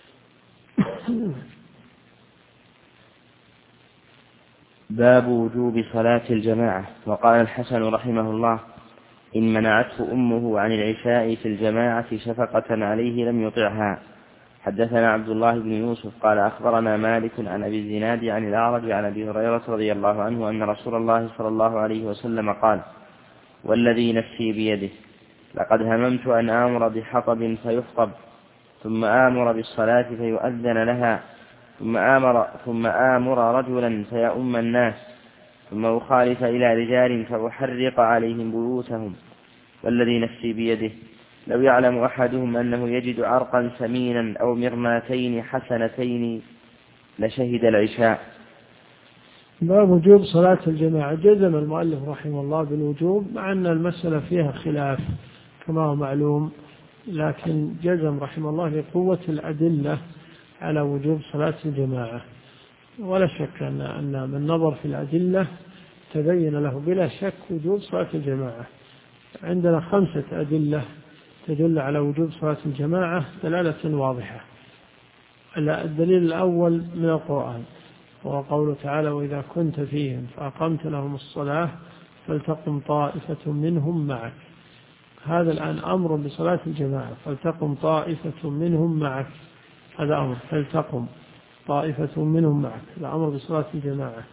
باب وجوب صلاة الجماعة. وقال الحسن رحمه الله: إن منعته أمه عن العشاء في الجماعة شفقة عليه لم يطعها. حدثنا عبد الله بن يوسف قال أخبرنا مالك عن أبي الزناد عن الأعرج عن أبي هريرة رضي الله عنه أن رسول الله صلى الله عليه وسلم قال: والذي نفسي بيده لقد هممت أن آمر بحطب فيخطب، ثم آمر بالصلاة فيؤذن لها، ثم آمر رجلا فيؤم الناس، ثم أخالف إلى رجال فأحرق عليهم بيوتهم. والذي نفسي بيده لو يعلم أحدهم أنه يجد عرقا ثمينا أو مرماتين حسنتين لشهد العشاء. باب وجوب صلاة الجماعة. جزم المؤلف رحمه الله بالوجوب، مع أن المسألة فيها خلاف كما هو معلوم، لكن جزم رحمه الله لقوة الأدلة على وجوب صلاة الجماعة. ولا شك أن من نظر في الأدلة تبين له بلا شك وجوب صلاة الجماعة. عندنا 5 أدلة تدل على وجوب صلاة الجماعة دلالة واضحة. الدليل الأول من القرآن هو قوله تعالى: وإذا كنت فيهم فأقمت لهم الصلاة فلتقم طائفة منهم معك. هذا الآن أمر بصلاة الجماعة، فلتقم طائفة منهم معك، هذا أمر، فلتقم طائفة منهم معك، هذا أمر بصلاة الجماعة.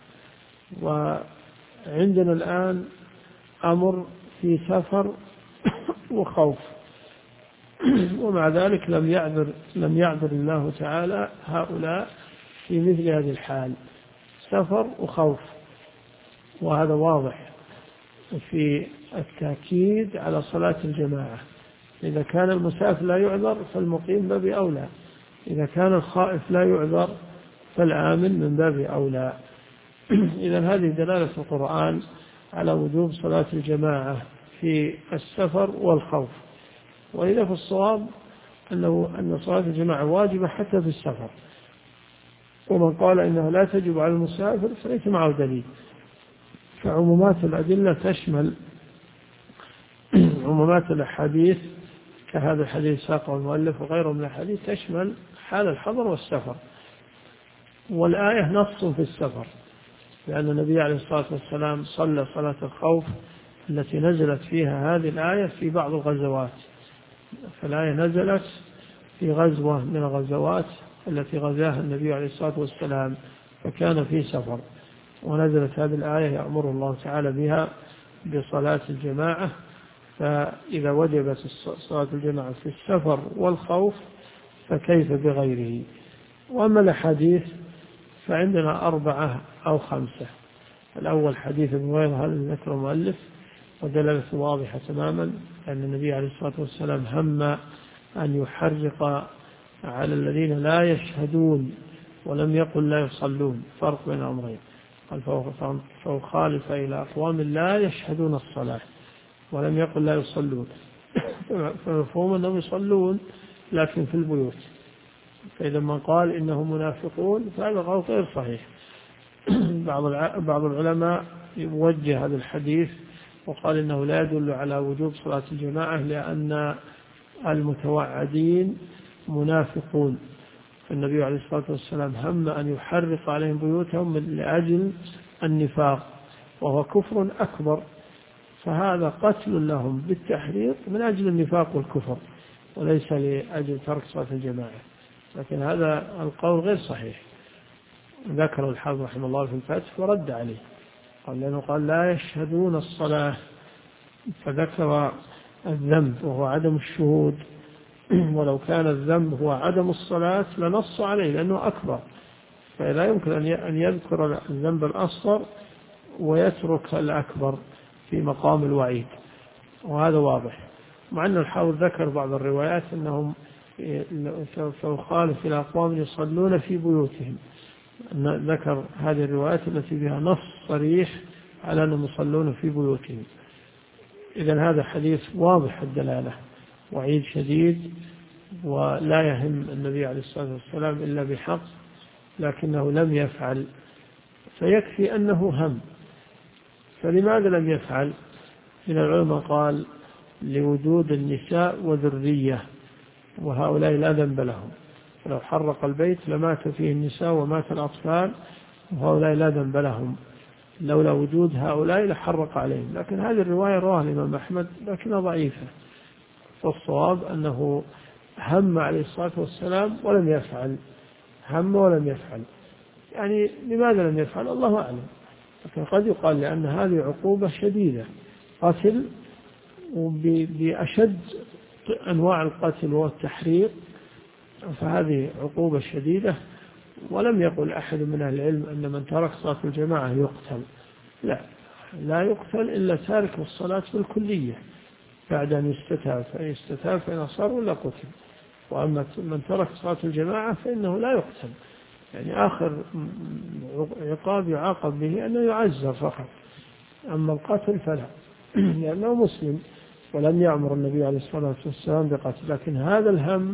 وعندنا الآن أمر في سفر وخوف، ومع ذلك لم يعذر الله تعالى هؤلاء في مثل هذه الحال، سفر وخوف، وهذا واضح في التأكيد على صلاة الجماعة. إذا كان المسافر لا يعذر فالمقيم باب أولى، إذا كان الخائف لا يعذر فالآمن من باب أولى. إذن هذه دلالة القرآن على وجوب صلاة الجماعة في السفر والخوف. وإذا في الصواب أن صلاة الجماعة واجبة حتى في السفر، ومن قال إنها لا تجب على المسافر فليس معه دليل. فعمومات الأدلة تشمل عمومات الأحاديث، كهذا الحديث ساقه المؤلف وغيره من الحديث، تشمل حال الحضر والسفر. والآية نص في السفر، لأن النبي عليه الصلاة والسلام صلى صلاة الخوف التي نزلت فيها هذه الآية في بعض الغزوات. فالآية نزلت في غزوة من الغزوات التي غزاها النبي عليه الصلاة والسلام، فكان في سفر، ونزلت هذه الآية يأمر الله تعالى بها بصلاة الجماعة. فإذا وجبت صلاة الجماعة في السفر والخوف فكيف بغيره؟ وأما الحديث فعندنا 4 أو 5. الأول حديث ابن هريرة هذا ذكر المؤلف، ودلالته واضحة تماما، أن النبي عليه الصلاة والسلام هم أن يحرق على الذين لا يشهدون، ولم يقل لا يصلون، فرق بين أمرين، قال فخالف إلى أقوام لا يشهدون الصلاة، ولم يقل لا يصلون. فمفهوم أنهم يصلون لكن في البيوت. فإذا من قال إنهم منافقون فهذا قول غير صحيح. بعض العلماء يوجه هذا الحديث وقال إنه لا يدل على وجوب صلاة الجماعة، لأن المتوعدين منافقون، فالنبي عليه الصلاة والسلام هم أن يحرق عليهم بيوتهم لأجل النفاق، وهو كفر أكبر، فهذا قتل لهم بالتحريق من أجل النفاق والكفر، وليس لأجل ترك صلاة الجماعة. لكن هذا القول غير صحيح، ذكر الحافظ رحمه الله في الفتح ورد عليه، قال لأنه قال لا يشهدون الصلاة، فذكر الذنب وهو عدم الشهود، ولو كان الذنب هو عدم الصلاة لنص عليه لأنه أكبر، فلا يمكن أن يذكر الذنب الأصغر ويترك الأكبر في مقام الوعيد، وهذا واضح. مع أن الحافظ ذكر بعض الروايات أنهم سيخالف إلى أقوام يصلون في بيوتهم، ذكر هذه الروايات التي فيها نص صريح على أنهم يصلون في بيوتهم. إذن هذا حديث واضح الدلالة، وعيد شديد، ولا يهم النبي عليه الصلاة والسلام إلا بحق، لكنه لم يفعل، فيكفي أنه هم. فلماذا لم يفعل؟ من العلماء قال لوجود النساء وذرية، وهؤلاء لا ذنب لهم، فلو حرق البيت لمات فيه النساء ومات الأطفال، وهؤلاء لا ذنب لهم، لولا وجود هؤلاء لحرق عليهم. لكن هذه الرواية رواها الإمام أحمد لكنها ضعيفة، فالصواب أنه هم عليه الصلاة والسلام ولم يفعل، هم ولم يفعل. يعني لماذا لم يفعل الله أعلم، لكن قد يقال لأن هذه عقوبة شديدة، قتل وبأشد أنواع القتل والتحريق، فهذه عقوبة شديدة. ولم يقل أحد من أهل العلم أن من ترك صلاة الجماعة يقتل، لا يقتل إلا تارك الصلاة بالكلية بعد أن يستتاب فإن أصر ولا قتل. وأما من ترك صلاة الجماعة فإنه لا يقتل، يعني آخر عقاب يعاقب به أنه يعزر فقط، أما القتل فلا، لأنه مسلم ولم يأمر النبي عليه الصلاة والسلام بقتل. لكن هذا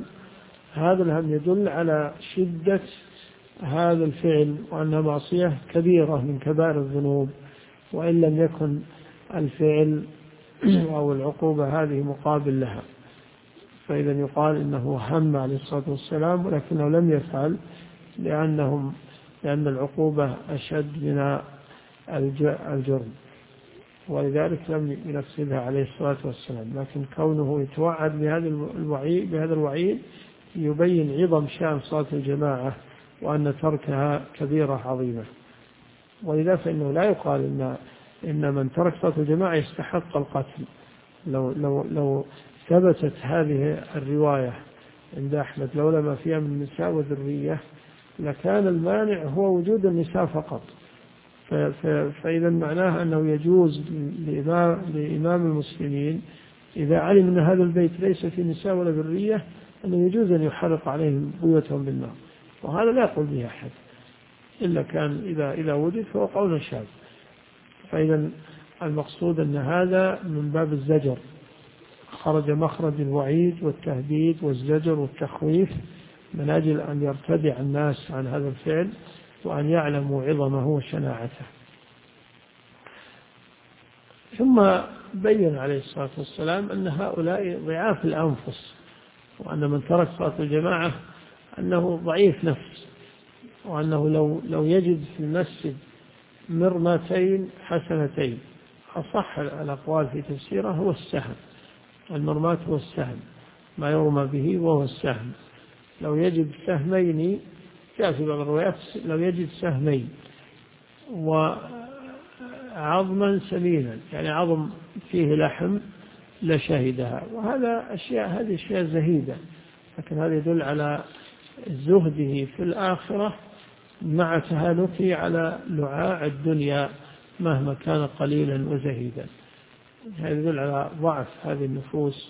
الهم يدل على شدة هذا الفعل، وأنها معصية كبيرة من كبائر الذنوب، وإن لم يكن الفعل أو العقوبة هذه مقابل لها، فإذا يقال إنه هم عليه الصلاة والسلام ولكنه لم يفعل لأن العقوبة أشد من الجرم، ولذلك لم ينفذها عليه الصلاة والسلام. لكن كونه يتوعد بهذا الوعيد يبين عظم شأن صلاة الجماعة وأن تركها كبيرة عظيمة. ولذا فإنه لا يقال إن من ترك صلاة الجماعة يستحق القتل. لو ثبتت هذه الرواية عند أحمد لولا ما فيها من النساء وذرية لكان المانع هو وجود النساء فقط. فإذا معناه أنه يجوز لإمام المسلمين إذا علم أن هذا البيت ليس فيه نساء ولا ذرية أنه يجوز أن يحرق عليهم بيوتهم بالنار، وهذا لا يقول به أحد إلا كان إذا وجد فهو قول شاذ. فإذا المقصود أن هذا من باب الزجر، خرج مخرج الوعيد والتهديد والزجر والتخويف من أجل أن يرتدع الناس عن هذا الفعل وأن يعلموا عظمه وشناعته. ثم بين عليه الصلاة والسلام أن هؤلاء ضعاف الأنفس، وأن من ترك صلاة الجماعة أنه ضعيف نفس، وأنه لو يجد في المسجد مرمتين حسنتين، أصح الأقوال في تفسيره هو السهم، المرمات هو السهم، ما يرمى به وهو السهم. لو يجد سهمين، جاء في بعض الروايات لو يجد سهمين وعظما سمينا، يعني عظم فيه لحم لشهدها. وهذا هذه أشياء زهيدة، لكن هذا يدل على زهده في الآخرة مع تهانته على لعاع الدنيا مهما كان قليلا وزهيدا. هذا يدل على ضعف هذه النفوس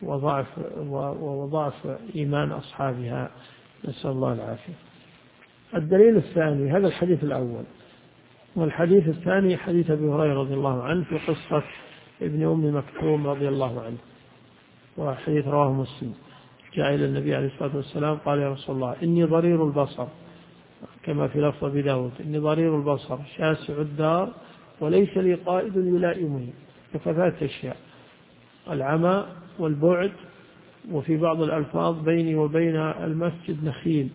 وضعف إيمان أصحابها، نسأل الله العافية. الدليل الثاني هذا الحديث الأول، والحديث الثاني حديث أبي هريرة رضي الله عنه في قصة ابن أم مكتوم رضي الله عنه، وحديث رواه مسلم. جاء إلى النبي عليه الصلاة والسلام قال: يا رسول الله إني ضرير البصر، كما في لفظ أبي داود: إني ضرير البصر شاسع الدار وليس لي قائد يلائمني. فثلاث أشياء: العمى والبعد، وفي بعض الألفاظ بيني وبين المسجد نخيل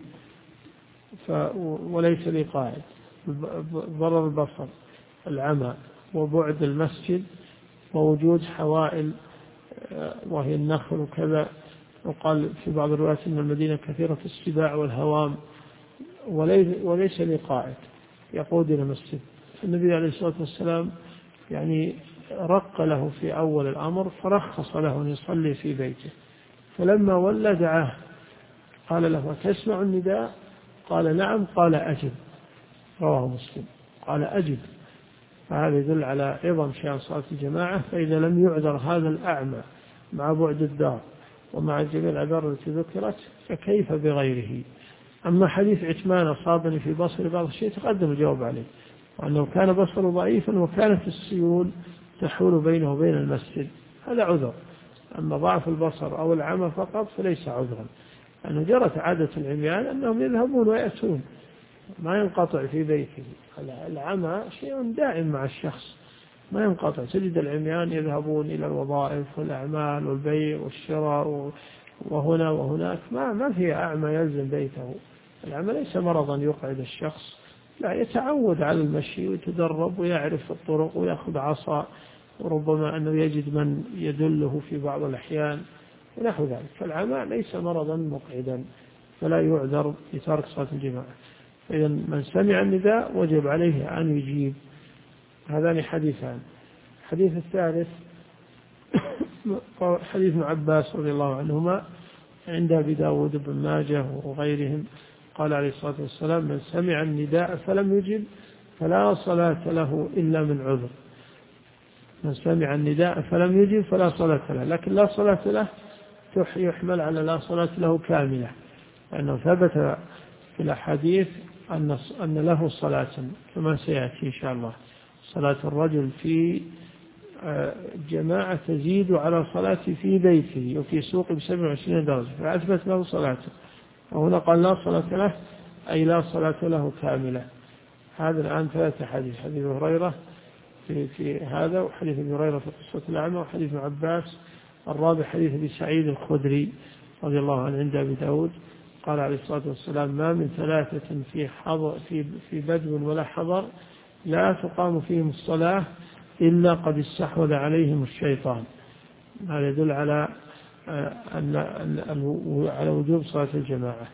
وليس لي قائد. ضرر البصر، العمى، وبعد المسجد، ووجود حوائل وهي النخل وكذا. وقال في بعض الروايات إن المدينة كثيرة السباع والهوام، وليس لي قائد يقود إلى المسجد. النبي عليه الصلاة والسلام يعني رق له في أول الأمر، فرخص له أن يصلي في بيته. فلما ولى دعاه قال له: تسمع النداء؟ قال: نعم. قال: أجب. رواه مسلم. قال: أجب. فهذا يدل على عظم شأن صلاة الجماعة. فإذا لم يعذر هذا الأعمى مع بعد الدار ومع جميع الأعذار التي ذكرت فكيف بغيره؟ أما حديث عثمان أصابني في بصري بعض الشيء تقدم الجواب عليه، وأنه كان بصره ضعيفا وكانت السيول تحول بينه وبين المسجد، هذا عذر. أما ضعف البصر أو العمى فقط فليس عذرا، لأنه جرت عادة العميان أنهم يذهبون ويأتون، ما ينقطع في بيته. العمى شيء دائم مع الشخص ما ينقطع. تجد العميان يذهبون إلى الوظائف والأعمال والبيع والشراء وهنا وهناك، ما في أعمى يلزم بيته. العمى ليس مرضا يقعد الشخص، لا، يتعود على المشي ويتدرب ويعرف الطرق ويأخذ عصا، وربما أنه يجد من يدله في بعض الأحيان ونحو ذلك. فالعمى ليس مرضا مقعدا فلا يعذر بترك صلاة الجماعة. فإذا من سمع النداء وجب عليه أن يجيب. هذان حديثان. الحديث الثالث حديث ابن عباس رضي الله عنهما عند أبي داود بن ماجه وغيرهم، قال عليه الصلاة والسلام: من سمع النداء فلم يجب فلا صلاة له إلا من عذر. من سمع النداء فلم يجب فلا صلاة له، لكن لا صلاة له يحمل على لا صلاة له كاملة، لأنه ثبت في الأحاديث أن له صلاة كما سيأتي إن شاء الله. صلاة الرجل في جماعة تزيد على صلاة في بيته وفي سوق ب27 درجة، فأثبت له صلاته. وهنا قال لا صلاة له أي لا صلاة له كاملة. هذا الآن ثلاثة حديث: حديث هريرة في هذا، وحديث ابي هريرة في قصة الأعمى، وحديث ابن عباس. الرابع حديث ابي سعيد الخدري رضي الله عنه عند أبي داود، قال عليه الصلاة والسلام: ما من ثلاثة في بدو ولا حضر لا تقام فيهم الصلاة إلا قد استحوذ عليهم الشيطان. هذا يدل على على وجوب صلاة الجماعة.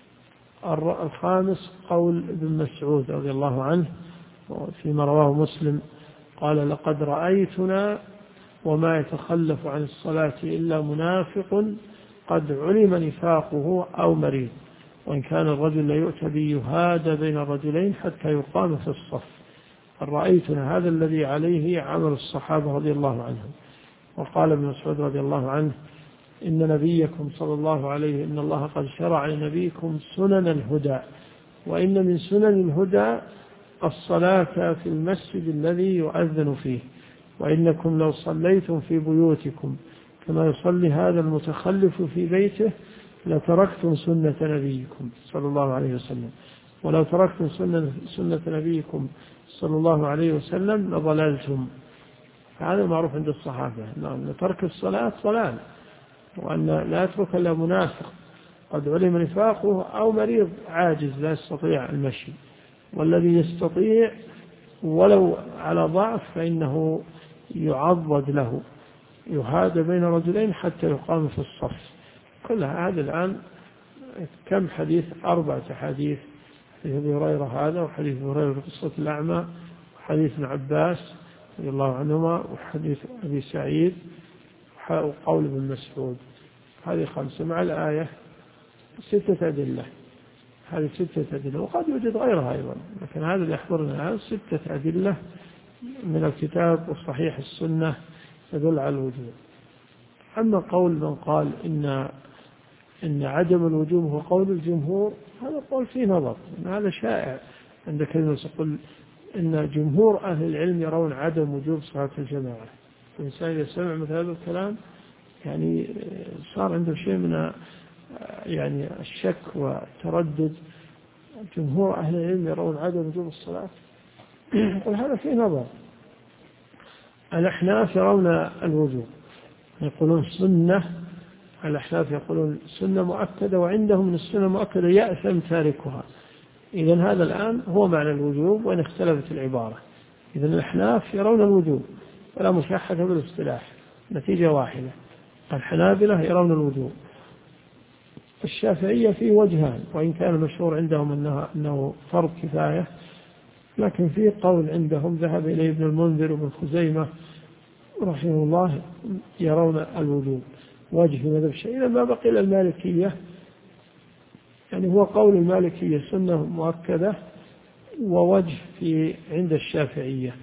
الخامس قول ابن مسعود رضي الله عنه فيما رواه مسلم قال: لقد رأيتنا وما يتخلف عن الصلاة إلا منافق قد علم نفاقه أو مريض، وإن كان الرجل ليؤتى بيهاد بين الرجلين حتى يقام في الصف. رأيتنا هذا الذي عليه عمل الصحابة رضي الله عنهم. وقال ابن مسعود رضي الله عنه: إن نبيكم صلى الله عليه إن الله قد شرع لنبيكم سنن الهدى، وإن من سنن الهدى الصلاة في المسجد الذي يؤذن فيه، وإنكم لو صليتم في بيوتكم كما يصلي هذا المتخلف في بيته لتركتم سنة نبيكم صلى الله عليه وسلم، ولو تركتم سنة نبيكم صلى الله عليه وسلم لضللتم. هذا معروف عند الصحابة أن ترك الصلاة ضلال، وأن لا يترك إلا منافق قد علم نفاقه أو مريض عاجز لا يستطيع المشي. والذي يستطيع ولو على ضعف فإنه يعضد له، يهاد بين رجلين حتى يقام في الصف. كل هذا الآن كم حديث؟ 4 حديث: حديث أبي هريرة هذا، وحديث أبي هريرة في قصة الأعمى، وحديث ابن عباس رضي الله عنهما، وحديث أبي سعيد، وقول ابن مسعود. هذه 5 مع الآية 6 أدلة. هذه 6 أدلة، وقد يوجد غيرها أيضا، لكن هذا اللي يحضرنا هذا 6 أدلة من الكتاب وصحيح السنة تدل على الوجوب. أما قول من قال إن عدم الوجوب هو قول الجمهور، هذا قول فيه نظر، إن هذا شائع عند كلمة يقول إن جمهور أهل العلم يرون عدم وجوب صلاة الجماعة. الإنسان إذا سمع مثل هذا الكلام يعني صار عنده شيء من يعني الشك والتردد. جمهور أهل العلم يرون عدم وجوب الصلاة، وهذا فيه نظر. الأحناف يرون الوجوب، يقولون سنة. الأحناف يقولون سنة مؤكدة، وعندهم من السنة مؤكدة يأثم تاركها. إذن هذا الآن هو معنى الوجوب، وإن اختلفت العبارة. إذن الأحناف يرون الوجوب ولا مشاحة بالاصطلاح، نتيجة واحدة. الحنابلة يرون الوجوب. الشافعية فيه وجهان، وإن كان المشهور عندهم أنه فرض كفاية، لكن في قول عندهم ذهب إليه ابن المنذر وابن خزيمة رحمه الله يرون الوجوب واجب في مذهب الشافعي. إذا ما بقي إلى المالكية، يعني هو قول المالكية سنة مؤكدة ووجه عند الشافعية.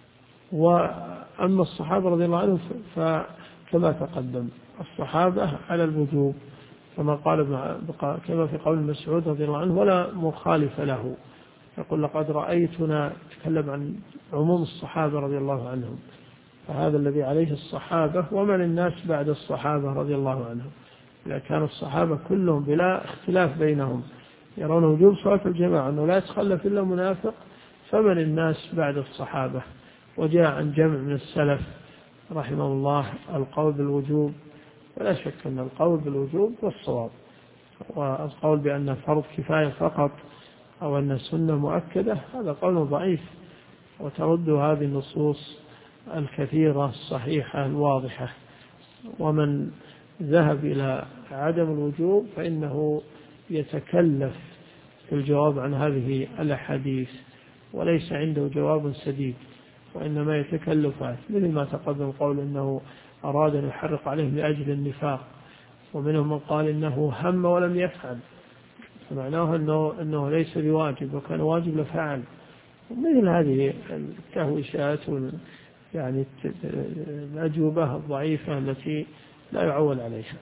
وأما الصحابة رضي الله عنهم فكما تقدم الصحابة على الوجوب كما في قول مسعود رضي الله عنه، ولا مخالف له. يقول: لقد رأيتنا، تكلم عن عموم الصحابة رضي الله عنهم، فهذا الذي عليه الصحابة ومن الناس بعد الصحابة رضي الله عنهم. إذا كان الصحابة كلهم بلا اختلاف بينهم يرون وجوب صلاة الجماعة أنه لا يتخلف إلا منافق، فمن الناس بعد الصحابة؟ وجاء عن جمع من السلف رحمه الله القول بالوجوب، ولا شك أن القول بالوجوب والصواب، والقول بأن فرض كفاية فقط أو أن السنة مؤكدة هذا قول ضعيف، وترد هذه النصوص الكثيرة الصحيحة الواضحة. ومن ذهب إلى عدم الوجوب فإنه يتكلف في الجواب عن هذه الأحاديث، وليس عنده جواب سديد، وإنما يتكلفات، مثل ما تقدم قول إنه أراد أن يحرق عليهم لأجل النفاق، ومنهم من قال إنه هم ولم يفعل، فمعناه أنه ليس بواجب، وكان واجب لفعل. ومثل هذه التهويشات يعني الأجوبة الضعيفة التي لا يعول عليها.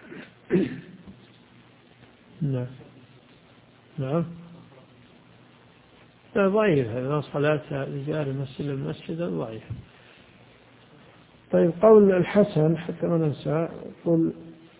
نعم لا ضعيف، هذا صلاة رجال المسجد المسجد ضعيف. طيب قول الحسن حتى ما ننسى،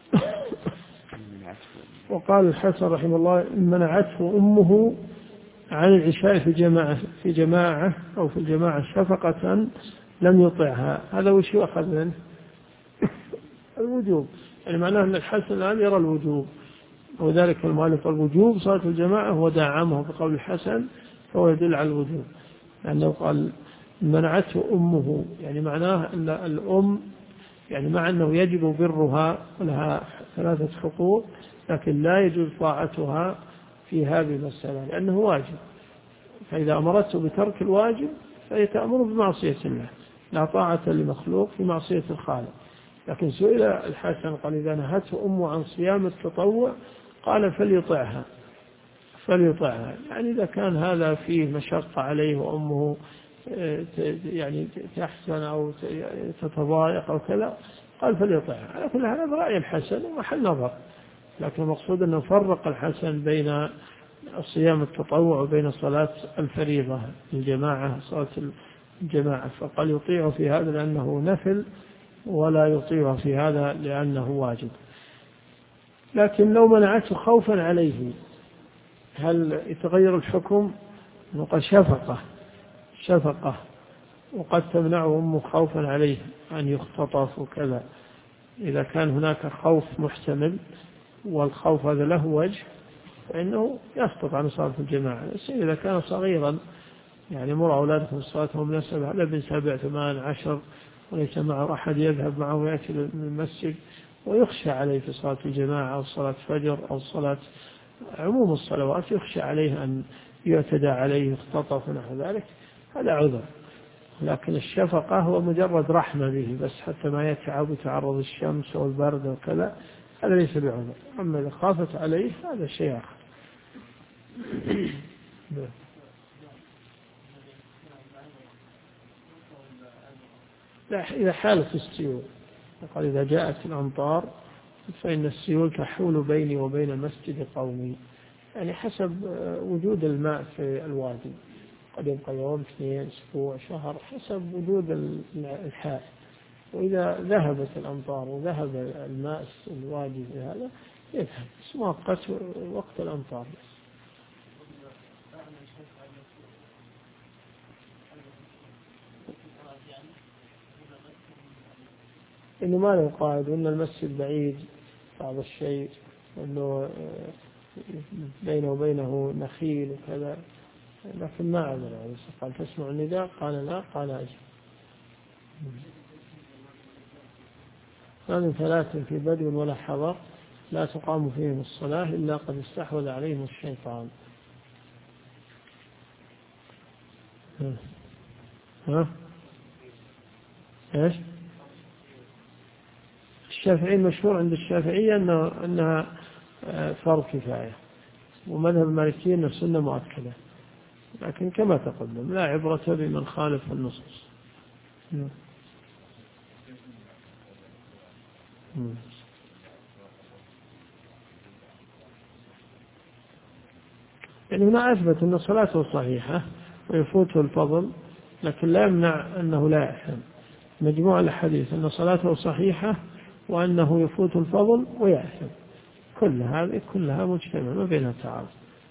وقال الحسن رحمه الله: منعته أمه عن العشاء في جماعة أو في الجماعة شفقة لم يطعها، هذا وش يؤخذ منه؟ الوجوب، يعني معناه أن الحسن الآن يرى الوجوب، وذلك المؤلف الوجوب صلاة الجماعة هو دعمه بقول الحسن، فهو يدل على الوجوب، لأنه قال منعته أمه، يعني معناه أن الأم يعني مع أنه يجب برها ولها 3 حقوق، لكن لا يجوز طاعتها في هذه المسألة لأنه واجب، فإذا أمرته بترك الواجب فهي تأمر بمعصية الله، لا طاعة لمخلوق في معصية الخالق. لكن سئل الحسن قال إذا نهته أمه عن صيام التطوع قال فليطعها، يعني إذا كان هذا فيه مشقة عليه وأمه يعني تحزن أو تتضايق أو كذا قال فليطعها، على كل هذا رأي الحسن ومحل نظر، لكن المقصود أنه فرق الحسن بين صيام التطوع وبين صلاة الفريضة الجماعة، صلاة الجماعة، فقال يطيع في هذا لأنه نفل ولا يطيع في هذا لأنه واجب. لكن لو منعته خوفا عليه هل يتغير الحكم؟ وقد شفقة وقد تمنعه أمه خوفا عليه أن يختطف وكذا، إذا كان هناك خوف محتمل والخوف هذا له وجه فإنه يسقط عن صلاة الجماعة. إذا كان صغيرا يعني مر أولادكم الصلاة وهم نسبة هذا بن 7 8 10 وليس معه أحد يذهب معه ويأتي للمسجد ويخشى عليه في صلاة الجماعة أو صلاة فجر أو صلاة عموم الصلوات يخشى عليه أن يعتدى عليه يختطف ونحو ذلك، هذا عذر. لكن الشفقة هو مجرد رحمة به بس حتى ما يتعب وتعرض الشمس والبرد وكذا، هذا ليس بعذر. أما إذا خافت عليه هذا شيء آخر. لا، إذا حالت السيول، قال إذا جاءت الأمطار فإن السيول تحول بيني وبين مسجد قومي، يعني حسب وجود الماء في الوادي، قد يبقى يوم 2 أسبوع شهر حسب وجود الحال، وإذا ذهبت الأمطار وذهب الماء الوادي في هذا يذهب، بس مؤقت وقت الأمطار. إنه ما له قائد وإن المسجد بعيد بعض الشيء وإنه بينه وبينه نخيل وكذا، لكن ما عمل عليه. قال تسمع النداء؟ قال لا. قال أجل. ما من 3 في بدو ولا حضر لا تقام فيهم الصلاة إلا قد استحوذ عليهم الشيطان. إيش؟ الشافعي مشهور عند الشافعية أنها فرض كفاية، ومذهب المالكية أنه سنة مؤكدة، لكن كما تقدم لا عبرة بمن خالف النصوص. يعني هنا أثبت أن صلاته صحيحة ويفوته الفضل، لكن لا يمنع أنه لا يأثم. مجموع الحديث أن صلاته صحيحة وأنه يفوت الفضل ويأثم، كلها مجتمعة ما بينها تعارض.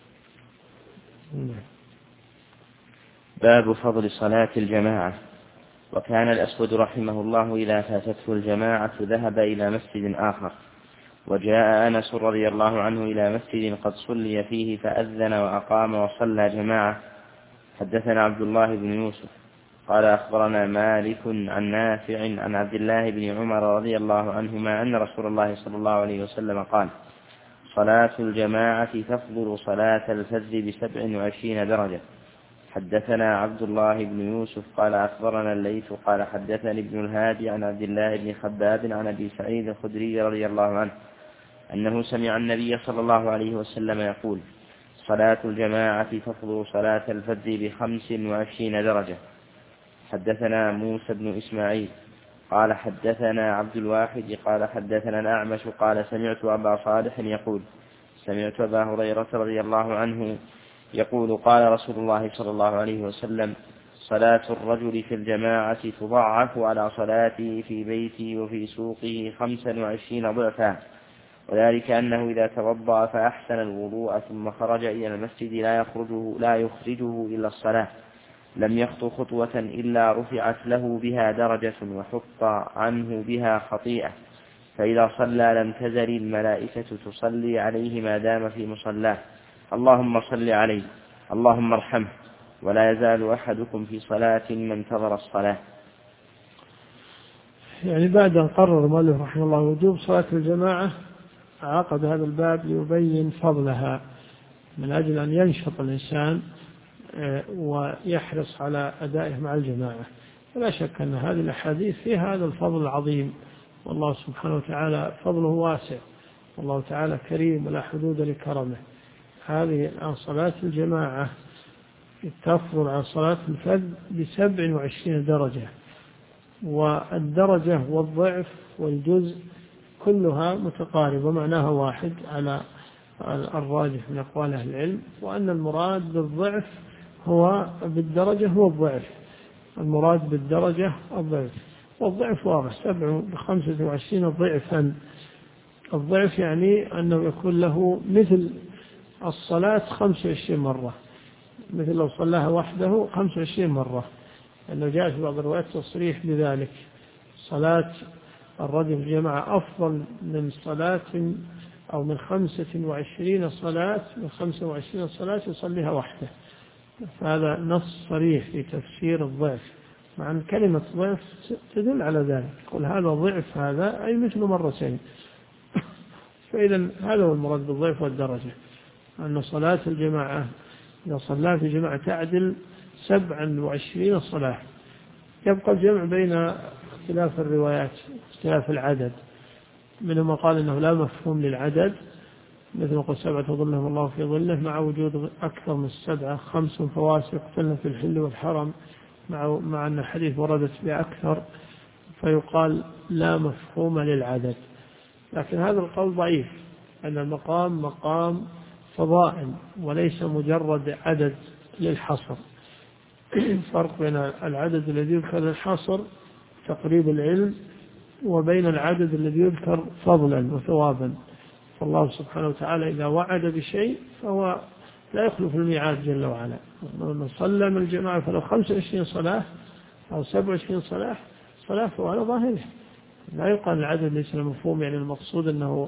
باب فضل صلاة الجماعة. وكان الأسود رحمه الله إذا فاتته الجماعة ذهب إلى مسجد آخر، وجاء أنس رضي الله عنه إلى مسجد قد صلي فيه فأذن وأقام وصلى جماعة. حدثنا عبد الله بن يوسف قال أخبرنا مالك عن نافع عن عبد الله بن عمر رضي الله عنهما أن رسول الله صلى الله عليه وسلم قال: صلاة الجماعة تفضل صلاة الفجر ب27 درجة. حدثنا عبد الله بن يوسف قال أخبرنا الليث قال حدثني ابن الهادي عن عبد الله بن خباب عن أبي سعيد الخدري رضي الله عنه أنه سمع النبي صلى الله عليه وسلم يقول: صلاة الجماعة تفضل صلاة الفجر ب25 درجة. حدثنا موسى بن إسماعيل قال حدثنا عبد الواحد قال حدثنا الأعمش قال سمعت أبا صالح يقول: سمعت أبا هريرة رضي الله عنه يقول: قال رسول الله صلى الله عليه وسلم: صلاة الرجل في الجماعة تضاعف على صلاته في بيته وفي سوقه 25 ضعفا، وذلك أنه إذا توضأ فأحسن الوضوء ثم خرج إلى المسجد لا يخرجه إلا الصلاة لم يخطو خطوة إلا رفعت له بها درجة وحط عنه بها خطيئة، فإذا صلى لم تزل الملائكة تصلي عليه ما دام في مصلاه، اللهم صل عليه اللهم ارحمه، ولا يزال أحدكم في صلاة ما انتظر الصلاة. يعني بعد أن قرر المؤلف رحمه الله وجوب صلاة الجماعة عقد هذا الباب ليبين فضلها من أجل أن ينشط الإنسان ويحرص على أدائه مع الجماعة. ولا شك أن هذه الأحاديث فيها هذا الفضل العظيم، والله سبحانه وتعالى فضله واسع، والله تعالى كريم ولا حدود لكرمه. هذه عن صلاة الجماعة تفضل عن صلاة الفرد ب27 درجة، والدرجة والضعف والجزء كلها متقاربة معناها واحد على الراجح من أقوال أهل العلم، وأن المراد بالضعف هو بالدرجة هو الضعف، المراد بالدرجة الضعف، والضعف واضح 25 ضعفا. الضعف يعني أنه يكون له مثل الصلاة 25 مرة، مثل لو صلاها وحده 25 مرة، لأنه جاء في بعض الروايات تصريح بذلك. صلاة الرجل في الجماعة أفضل من صلاة أو من 25 صلاة، من 25 صلاة يصليها وحده. فهذا نص صريح في تفسير الضعف، مع أن كلمة ضعف تدل على ذلك، يقول هذا ضعف هذا أي مثل مرتين. فإذا هذا هو المراد بالضعف والدرجة، أن صلاة الجماعة إذا صلى في جماعة تعدل 27 صلاة. يبقى الجمع بين اختلاف الروايات، اختلاف العدد، منهم قال إنه لا مفهوم للعدد، مثل قل 7 ظلهم الله في ظله، مع وجود أكثر من 7 5 فواسق اختلف في الحل والحرم، مع أن الحديث وردت بأكثر، فيقال لا مفهوم للعدد. لكن هذا القول ضعيف، أن المقام مقام فضائل وليس مجرد عدد للحصر. فرق بين العدد الذي يذكر للحصر تقريب العلم، وبين العدد الذي يذكر فضلا وثوابا. فالله سبحانه وتعالى إذا وعد بشيء فهو لا يخلف الميعاد جل وعلا. من صلى من الجماعة فلو 25 صلاة أو 27 صلاة فهو على ظاهره، لا يقال العدد ليس مفهوم، يعني المقصود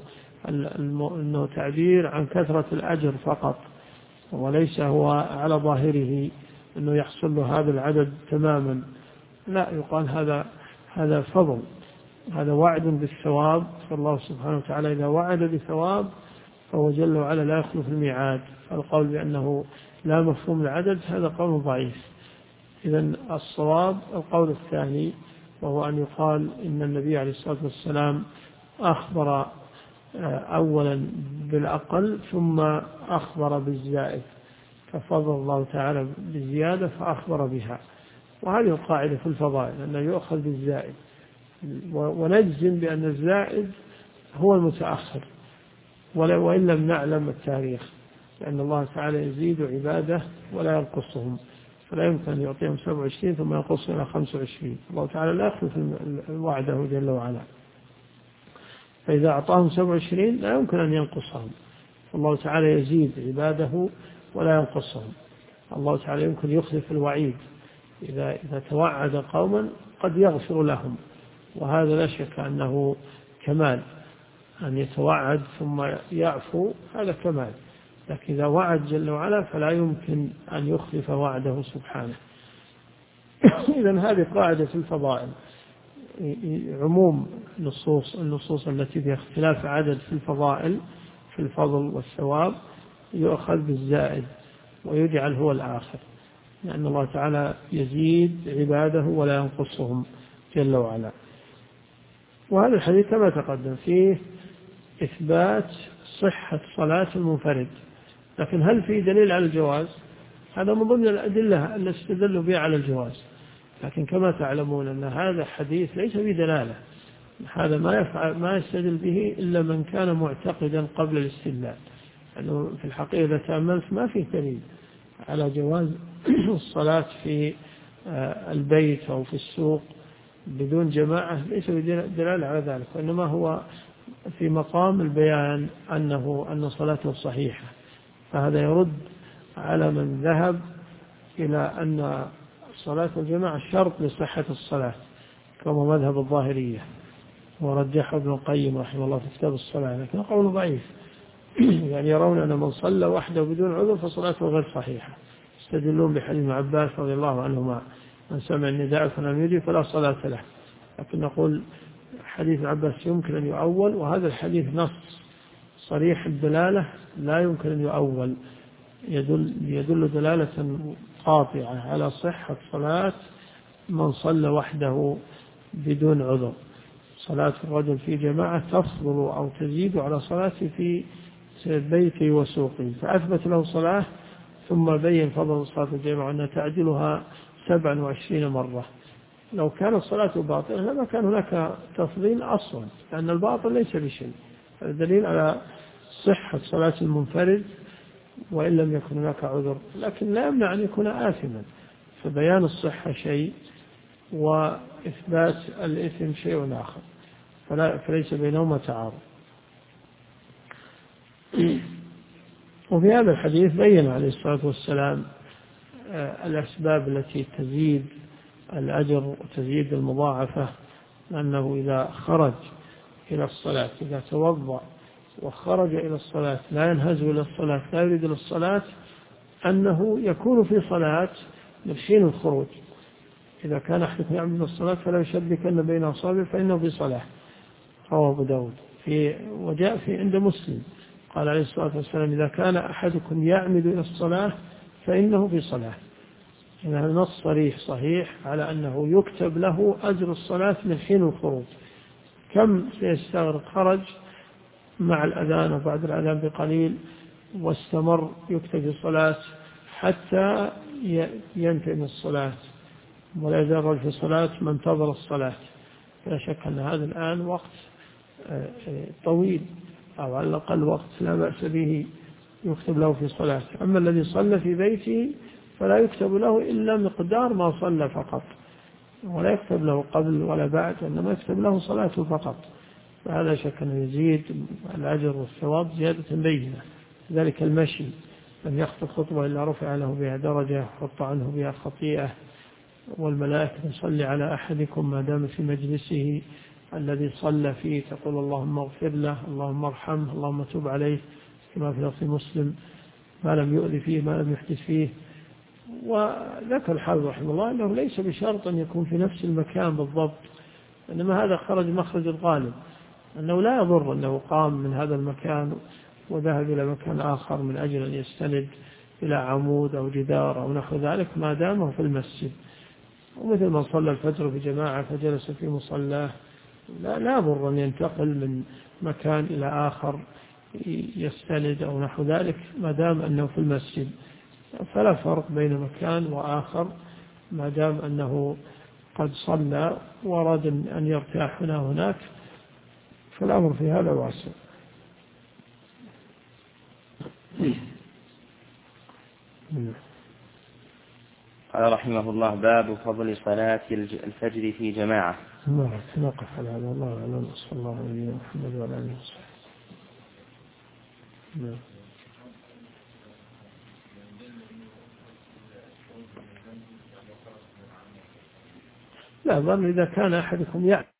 أنه تعبير عن كثرة الأجر فقط، وليس هو على ظاهره أنه يحصل له هذا العدد تماما، لا، يقال هذا فضل، هذا وعد بالثواب. فالله سبحانه وتعالى إذا وعد بثواب فهو جل وعلا لا يخلف الميعاد. القول بأنه لا مفهوم العدد هذا قول ضعيف. إذن الصواب القول الثاني، وهو أن يقال إن النبي عليه الصلاة والسلام أخبر أولا بالأقل ثم أخبر بالزائد، ففضل الله تعالى بالزيادة فأخبر بها. وهذه القاعدة في الفضائل أنه يؤخذ بالزائد، ونجزم بأن الزائد هو المتأخر وإن لم نعلم التاريخ، لأن الله تعالى يزيد عباده ولا ينقصهم، فلا يمكن أن يعطيهم 27 ثم ينقص إلى 25. الله تعالى لا يخلف وعده جل وعلا، فإذا أعطاهم 27 لا يمكن أن ينقصهم. الله تعالى يزيد عباده ولا ينقصهم. الله تعالى يمكن يخلف الوعيد، إذا توعد قوما قد يغفر لهم، وهذا لا شك أنه كمال، أن يتوعد ثم يعفو هذا كمال، لكن إذا وعد جل وعلا فلا يمكن أن يخلف وعده سبحانه. إذن هذه قاعدة في الفضائل، عموم النصوص التي فيها اختلاف عدد في الفضائل في الفضل والثواب يؤخذ بالزائد ويجعل هو الآخر، لأن الله تعالى يزيد عباده ولا ينقصهم جل وعلا. وهذا الحديث كما تقدم فيه إثبات صحة صلاة المنفرد، لكن هل في دليل على الجواز؟ هذا من ضمن الأدلة التي استدلوا بها على الجواز، لكن كما تعلمون أن هذا حديث ليس بدلالة، هذا ما يستدل به إلا من كان معتقدا قبل الاستدلال، لأنه في الحقيقة إذا تأملت ما فيه دليل على جواز الصلاة في البيت أو في السوق بدون جماعة، ليس بدلالة على ذلك، وإنما هو في مقام البيان أن صلاته صحيحة، فهذا يرد على من ذهب إلى أن صلاة الجماعة شرط لصحة الصلاة كما مذهب الظاهرية، ورجحه ابن القيم رحمه الله في كتاب الصلاة، لكن قول ضعيف. يعني يرون أن من صلى وحده بدون عذر فصلاته غير صحيحة، يستدلون بحديث ابن عباس رضي الله عنهما من سمع النداء فلم يجب فلا صلاة له. لكن نقول حديث ابن عباس يمكن أن يؤول، وهذا الحديث نص صريح الدلالة لا يمكن أن يؤول، يدل دلالة قاطعة على صحة صلاة من صلى وحده بدون عذر. صلاة الرجل في جماعة تفضل أو تزيد على صلاته في بيته وسوقه، فأثبت له صلاة ثم بين فضل صلاة الجماعة أنها تعدلها 27 مرة. لو كانت صلاة باطلة لما كان هناك تفضيل أصلا، لأن الباطل ليس بشيء. هذا دليل على صحة صلاة المنفرد وإن لم يكن هناك عذر، لكن لا يمنع أن يكون آثما، فبيان الصحة شيء وإثبات الإثم شيء آخر، فليس بينهما تعارض. وفي هذا الحديث بين عليه الصلاة والسلام الأسباب التي تزيد الأجر وتزيد المضاعفة، لأنه إذا خرج إلى الصلاة، إذا توضأ وخرج إلى الصلاة لا ينهز إلى الصلاة لا يريد إلى الصلاة، أنه يكون في صلاة من حين الخروج. إذا كان أحدكم يعمل الصلاة فلا يشبكن بين أصابعه فإنه في صلاة. رواه أبو داود وجاء في عند مسلم قال عليه الصلاة والسلام إذا كان أحدكم يعمد إلى الصلاة فإنه في صلاة. هذا نص صريح صحيح على أنه يكتب له أجر الصلاة من حين الخروج. كم سيستغرق خرج مع الأذان وبعد الأذان بقليل واستمر يكتب الصلاة حتى ينتهي من الصلاة، ولا يزال في الصلاة ما انتظر الصلاة. لا شك أن هذا الآن وقت طويل، أو على الأقل وقت لا بأس به يكتب له في صلاة. أما الذي صلى في بيته فلا يكتب له إلا مقدار ما صلى فقط، ولا يكتب له قبل ولا بعد، إنما يكتب له صلاته فقط. فهذا شك أنه يزيد الأجر والثواب زيادة بينة. ذلك المشي لم يخطب خطوة إلا رفع له بها درجة وحط عنه بها خطيئة، والملائكة تصلي على أحدكم ما دام في مجلسه الذي صلى فيه، تقول اللهم اغفر له اللهم ارحمه اللهم تب عليه، كما في لفظ مسلم ما لم يؤذي فيه ما لم يحدث فيه. وذكر الحافظ رحمه الله أنه ليس بشرط أن يكون في نفس المكان بالضبط، إنما هذا خرج مخرج الغالب، أنه لا يضر أنه قام من هذا المكان وذهب إلى مكان آخر من أجل أن يستند إلى عمود أو جدار أو نحو ذلك ما دامه في المسجد. ومثل من صلى الفجر في جماعة فجلس في مصلاه لا يضر أن ينتقل من مكان إلى آخر يستند أو نحو ذلك ما دام أنه في المسجد، فلا فرق بين مكان وآخر ما دام أنه قد صلى وراد أن يرتاح هناك، فالأمر في هذا واسع. قال رحمه الله باب فضل صلاة الفجر في جماعة. نقف على هذا. الله أعلم. صلى الله عليه محمد وعلى آله وصحبه. لا ظن إذا كان أحدكم